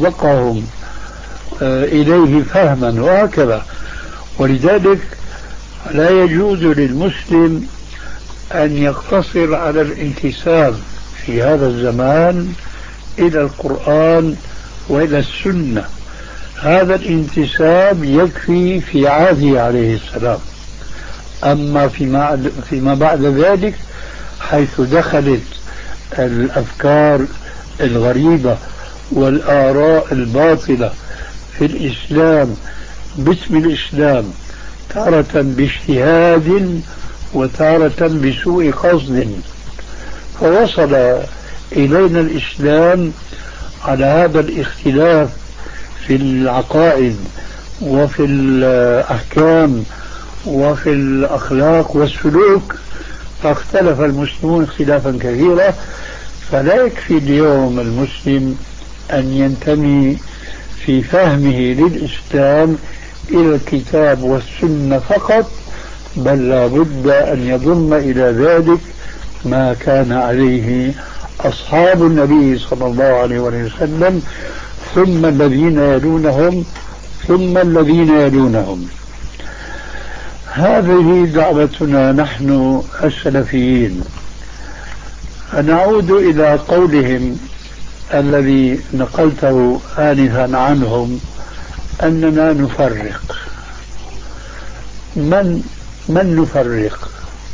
وأصدقهم إليه فهما وهكذا. ولذلك لا يجوز للمسلم أن يقتصر على الانتساب في هذا الزمان إلى القرآن وإلى السنة. هذا الانتساب يكفي في عهده عليه السلام. أما فيما, فيما بعد ذلك حيث دخلت الأفكار الغريبة والآراء الباطلة في الإسلام باسم الإسلام، تارة باجتهاد وتارة بسوء قصد، فوصل إلينا الإسلام على هذا الاختلاف في العقائد وفي الأحكام وفي الأخلاق والسلوك، فاختلف المسلمون اختلافا كثيرا. فلا يكفي اليوم المسلم أن ينتمي في فهمه للإسلام إلى الكتاب والسنة فقط، بل لا بد أن يضم إلى ذلك ما كان عليه أصحاب النبي صلى الله عليه وسلم، ثم الذين يلونهم ثم الذين يلونهم. هذه دعوتنا نحن السلفيين. نعود إلى قولهم الذي نقلته آنفا عنهم أننا نفرق. من من نفرق؟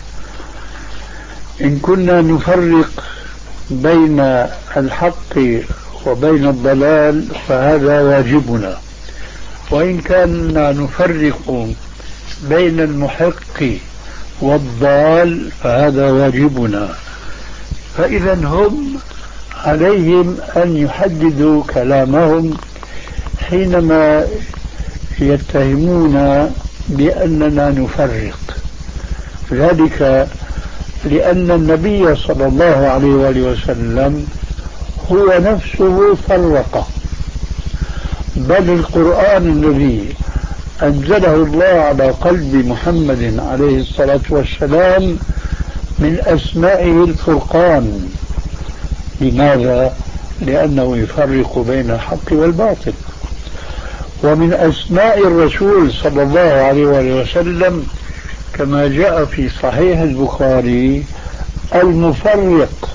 إن كنا نفرق بين الحق وبين الضلال فهذا واجبنا، وإن كنا نفرق بين المحق والضال فهذا واجبنا. فإذا هم عليهم أن يحددوا كلامهم حينما يتهمون بأننا نفرق، ذلك لأن النبي صلى الله عليه وآله وسلم هو نفسه فرق، بل القرآن الذي أنزله الله على قلب محمد عليه الصلاة والسلام من أسمائه الفرقان. لماذا؟ لأنه يفرق بين الحق والباطل. ومن أسماء الرسول صلى الله عليه وآله وسلم كما جاء في صحيح البخاري المفرق.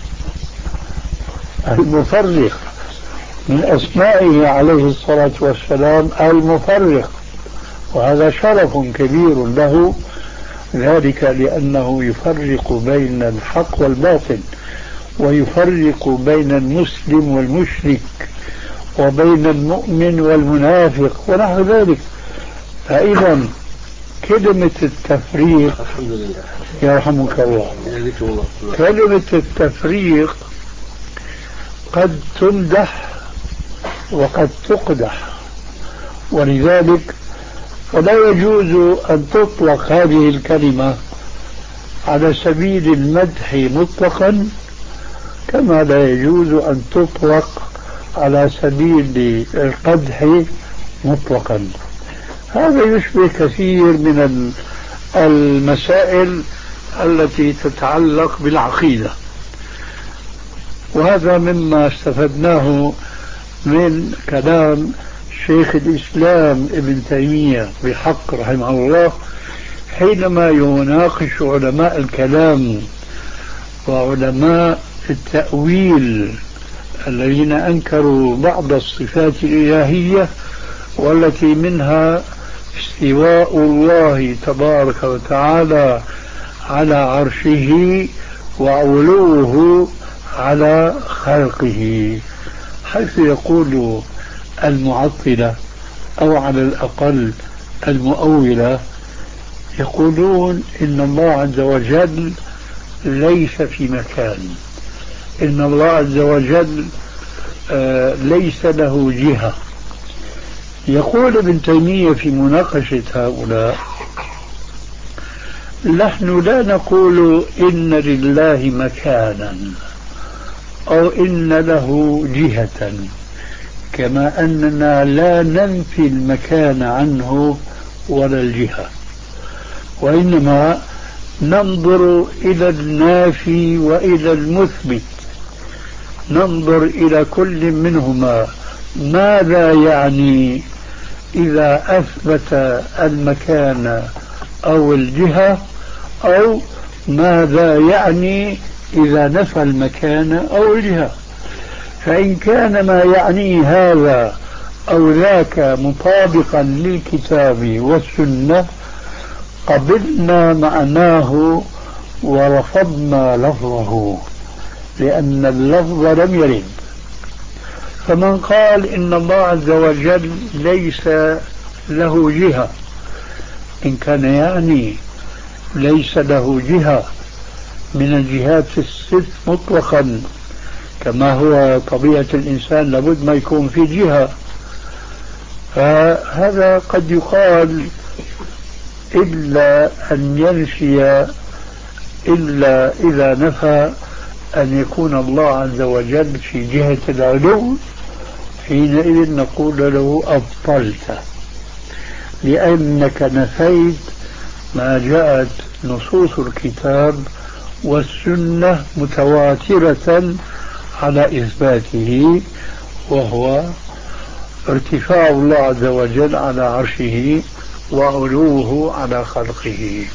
المفرق من أسمائه عليه الصلاة والسلام المفرق، وهذا شرف كبير له، ذلك لأنه يفرق بين الحق والباطل، ويفرق بين المسلم والمشرك، وبين المؤمن والمنافق ونحو ذلك. فإذا كلمة التفريق يرحمك الله، كلمة التفريق قد تمدح وقد تقدح، ولذلك فلا يجوز أن تطلق هذه الكلمة على سبيل المدح مطلقا، كما لا يجوز أن تطلق على سبيل القدح مطلقا. هذا يشبه كثير من المسائل التي تتعلق بالعقيدة، وهذا مما استفدناه من كلام شيخ الإسلام ابن تيمية بحق رحمه الله حينما يناقش علماء الكلام وعلماء التأويل الذين أنكروا بعض الصفات الإلهية، والتي منها استواء الله تبارك وتعالى على عرشه وعلوه على خلقه، حيث يقول المعطلة أو على الأقل المؤولة يقولون إن الله عز وجل ليس في مكان، إن الله عز وجل آه ليس له جهة. يقول ابن تيمية في مناقشة هؤلاء: نحن لا نقول إن لله مكانا أو إن له جهة، كما أننا لا ننفي المكان عنه ولا الجهة، وإنما ننظر إلى النافي وإلى المثبت، ننظر إلى كل منهما ماذا يعني إذا أثبت المكان أو الجهة، أو ماذا يعني إذا نفى المكان أو الجهة. فإن كان ما يعني هذا أو ذاك مطابقا للكتاب والسنة قبلنا معناه ورفضنا لفظه، لأن اللفظ لم يرد. فمن قال إن الله عز وجل ليس له جهة، إن كان يعني ليس له جهة من الجهات الست مطلقا كما هو طبيعة الإنسان لابد ما يكون في جهة، فهذا قد يقال إلا أن ينفي، إلا إذا نفى أن يكون الله عز وجل في جهة العلو، حينئذ نقول له أبطلت، لأنك نفيت ما جاءت نصوص الكتاب والسنة متواترة على إثباته، وهو ارتفاع الله عز وجل على عرشه وعلوه على خلقه.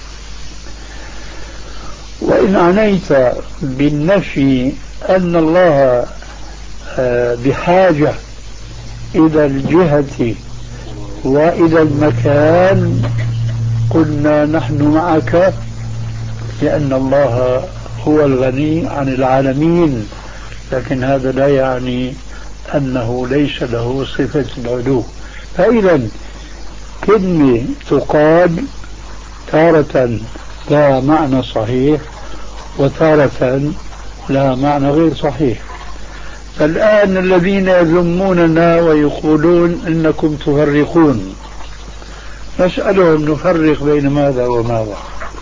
وإن عنيت بالنفي أن الله بحاجة إلى الجهة وإلى المكان، قلنا نحن معك، لأن الله هو الغني عن العالمين، لكن هذا لا يعني أنه ليس له صفة العلو. فإذا كلمة تقال تارة لا معنى صحيح وتارة لا معنى غير صحيح. فالآن الذين يذموننا ويقولون إنكم تفرقون، نسألهم نفرق بين ماذا وماذا؟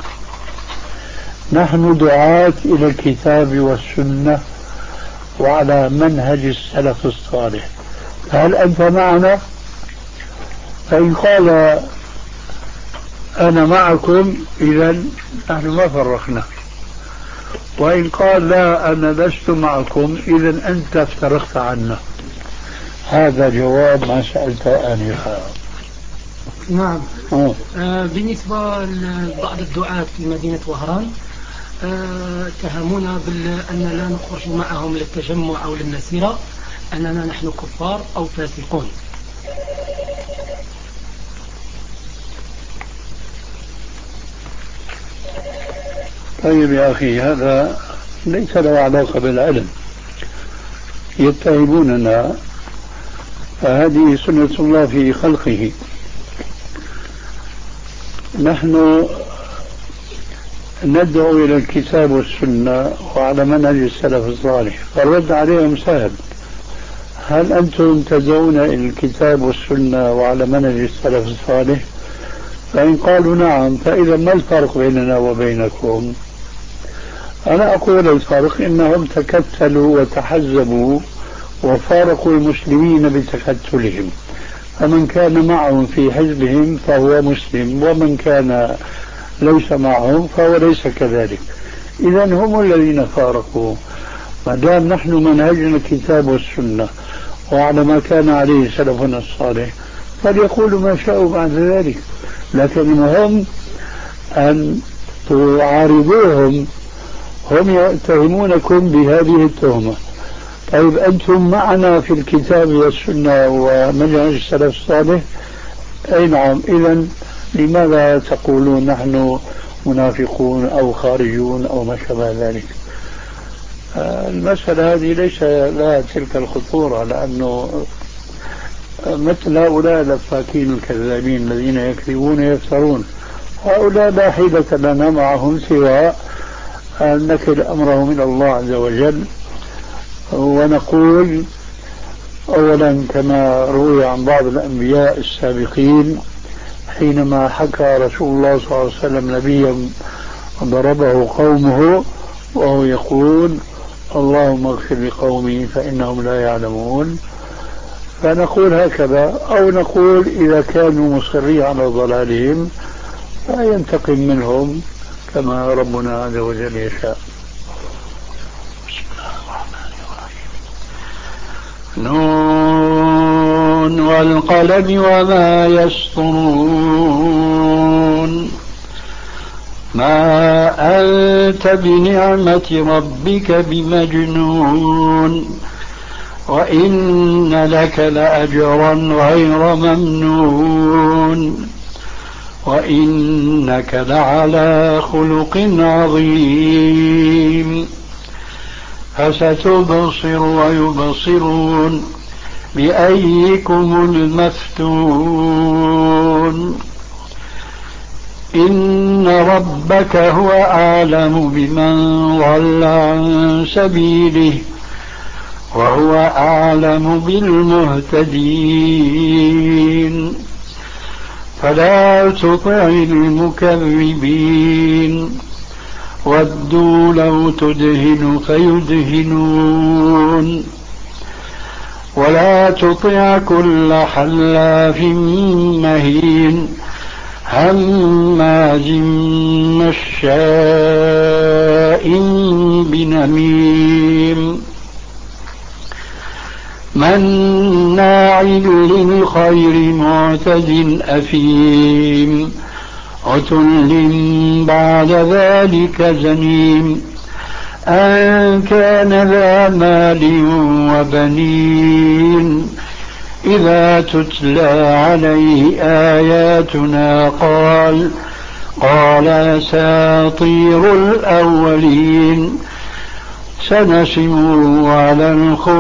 نحن دعاة إلى الكتاب والسنة وعلى منهج السلف الصالح، هل أنت معنا؟ فإن قال أنا معكم إذن نحن ما فرقنا، وإن قال لا أنا لست معكم إذن أنت افترقت عنا. هذا جواب ما سألت آنفا. نعم. آه. بالنسبة لبعض الدعاة في مدينة وهران آه اتهمونا بأننا لا نخرج معهم للتجمع أو للمسيرة، أننا نحن كفار أو فاسقون. طيب يا أخي، هذا ليس له علاقة بالعلم، يتهموننا، فهذه سنة الله في خلقه. نحن ندعو إلى الكتاب والسنة وعلى منهج السلف الصالح، فالرد عليهم سهل، هل أنتم تدعون إلى الكتاب والسنة وعلى منهج السلف الصالح؟ فإن قالوا نعم، فإذا ما الفرق بيننا وبينكم؟ أنا أقول الفرق إنهم تكتلوا وتحزبوا وفارقوا المسلمين بتكتلهم، فمن كان معهم في حزبهم فهو مسلم، ومن كان ليس معهم فهو ليس كذلك. إذا هم الذين فارقوا. ما دام نحن منهجنا الكتاب والسنة وعلى ما كان عليه سلفنا الصالح فليقولوا ما شاءوا بعد ذلك، لكن المهم أن تعارضوهم. هم يتهمونكم بهذه التهمة. طيب أنتم معنا في الكتاب والسنة ومنهج السلف الصالح؟ أي نعم. إذن لماذا تقولون نحن منافقون أو خارجون أو ما شابه ذلك؟ المسألة هذه ليس لها تلك الخطورة، لأنه مثل هؤلاء الأفاكين الكذابين الذين يكذبون يفترون، هؤلاء لا حيلة لنا معهم سوى أن نكل أمرهم إلى الله عز وجل، ونقول أولا كما روي عن بعض الأنبياء السابقين حينما حكى رسول الله صلى الله عليه وسلم نبيا ضربه قومه وهو يقول اللهم اغفر لقومي فإنهم لا يعلمون، فنقول هكذا، أو نقول إذا كانوا مصرين على ضلالهم فينتقم منهم كما ربنا عز وجل يشاء. بسم الله الرحمن الرحيم. نون والقلم وما يسطرون. ما أنت بنعمة ربك بمجنون وإن لك لأجرا غير ممنون وإنك لعلى خلق عظيم فستبصر ويبصرون بأيكم المفتون إن ربك هو أعلم بمن ضل عن سبيله وهو أعلم بالمهتدين فلا تطع المكذبين ودوا لو تدهن فيدهنون ولا تطع كل حلاف مهين هماز مشاء بنميم مناع للخير معتد أثيم عتل بعد ذلك زنيم أن كان ذا مال وبنين إذا تتلى عليه آياتنا قال قال أساطير الأولين سنسمه على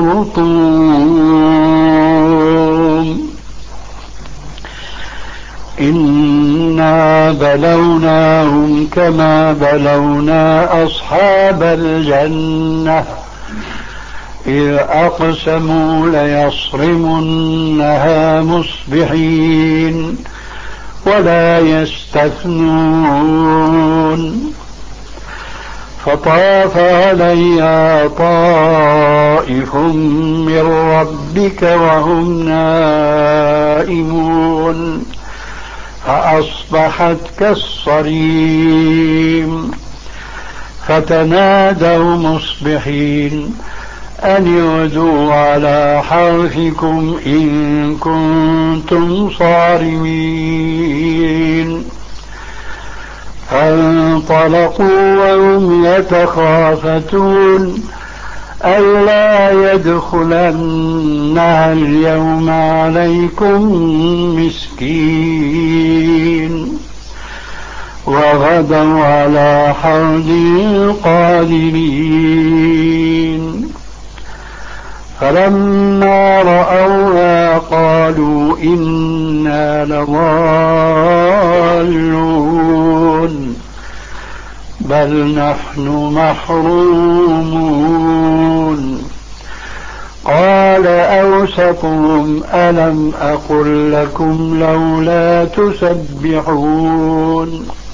الخرطوم إنا بلوناهم كما بلونا أصحاب الجنة إذ أقسموا ليصرمنها مصبحين ولا يستثنون فطاف عليها طائف من ربك وهم نائمون فأصبحت كالصريم فتنادوا مصبحين أن اغدوا على حرثكم إن كنتم صارمين فانطلقوا وهم يتخافتون ألا يدخلنها اليوم عليكم مسكين وغدوا على حرد قادرين فلما رأوها قالوا إنا لضالون بل نحن محرومون قال أوسطهم ألم أقل لكم لولا تسبحون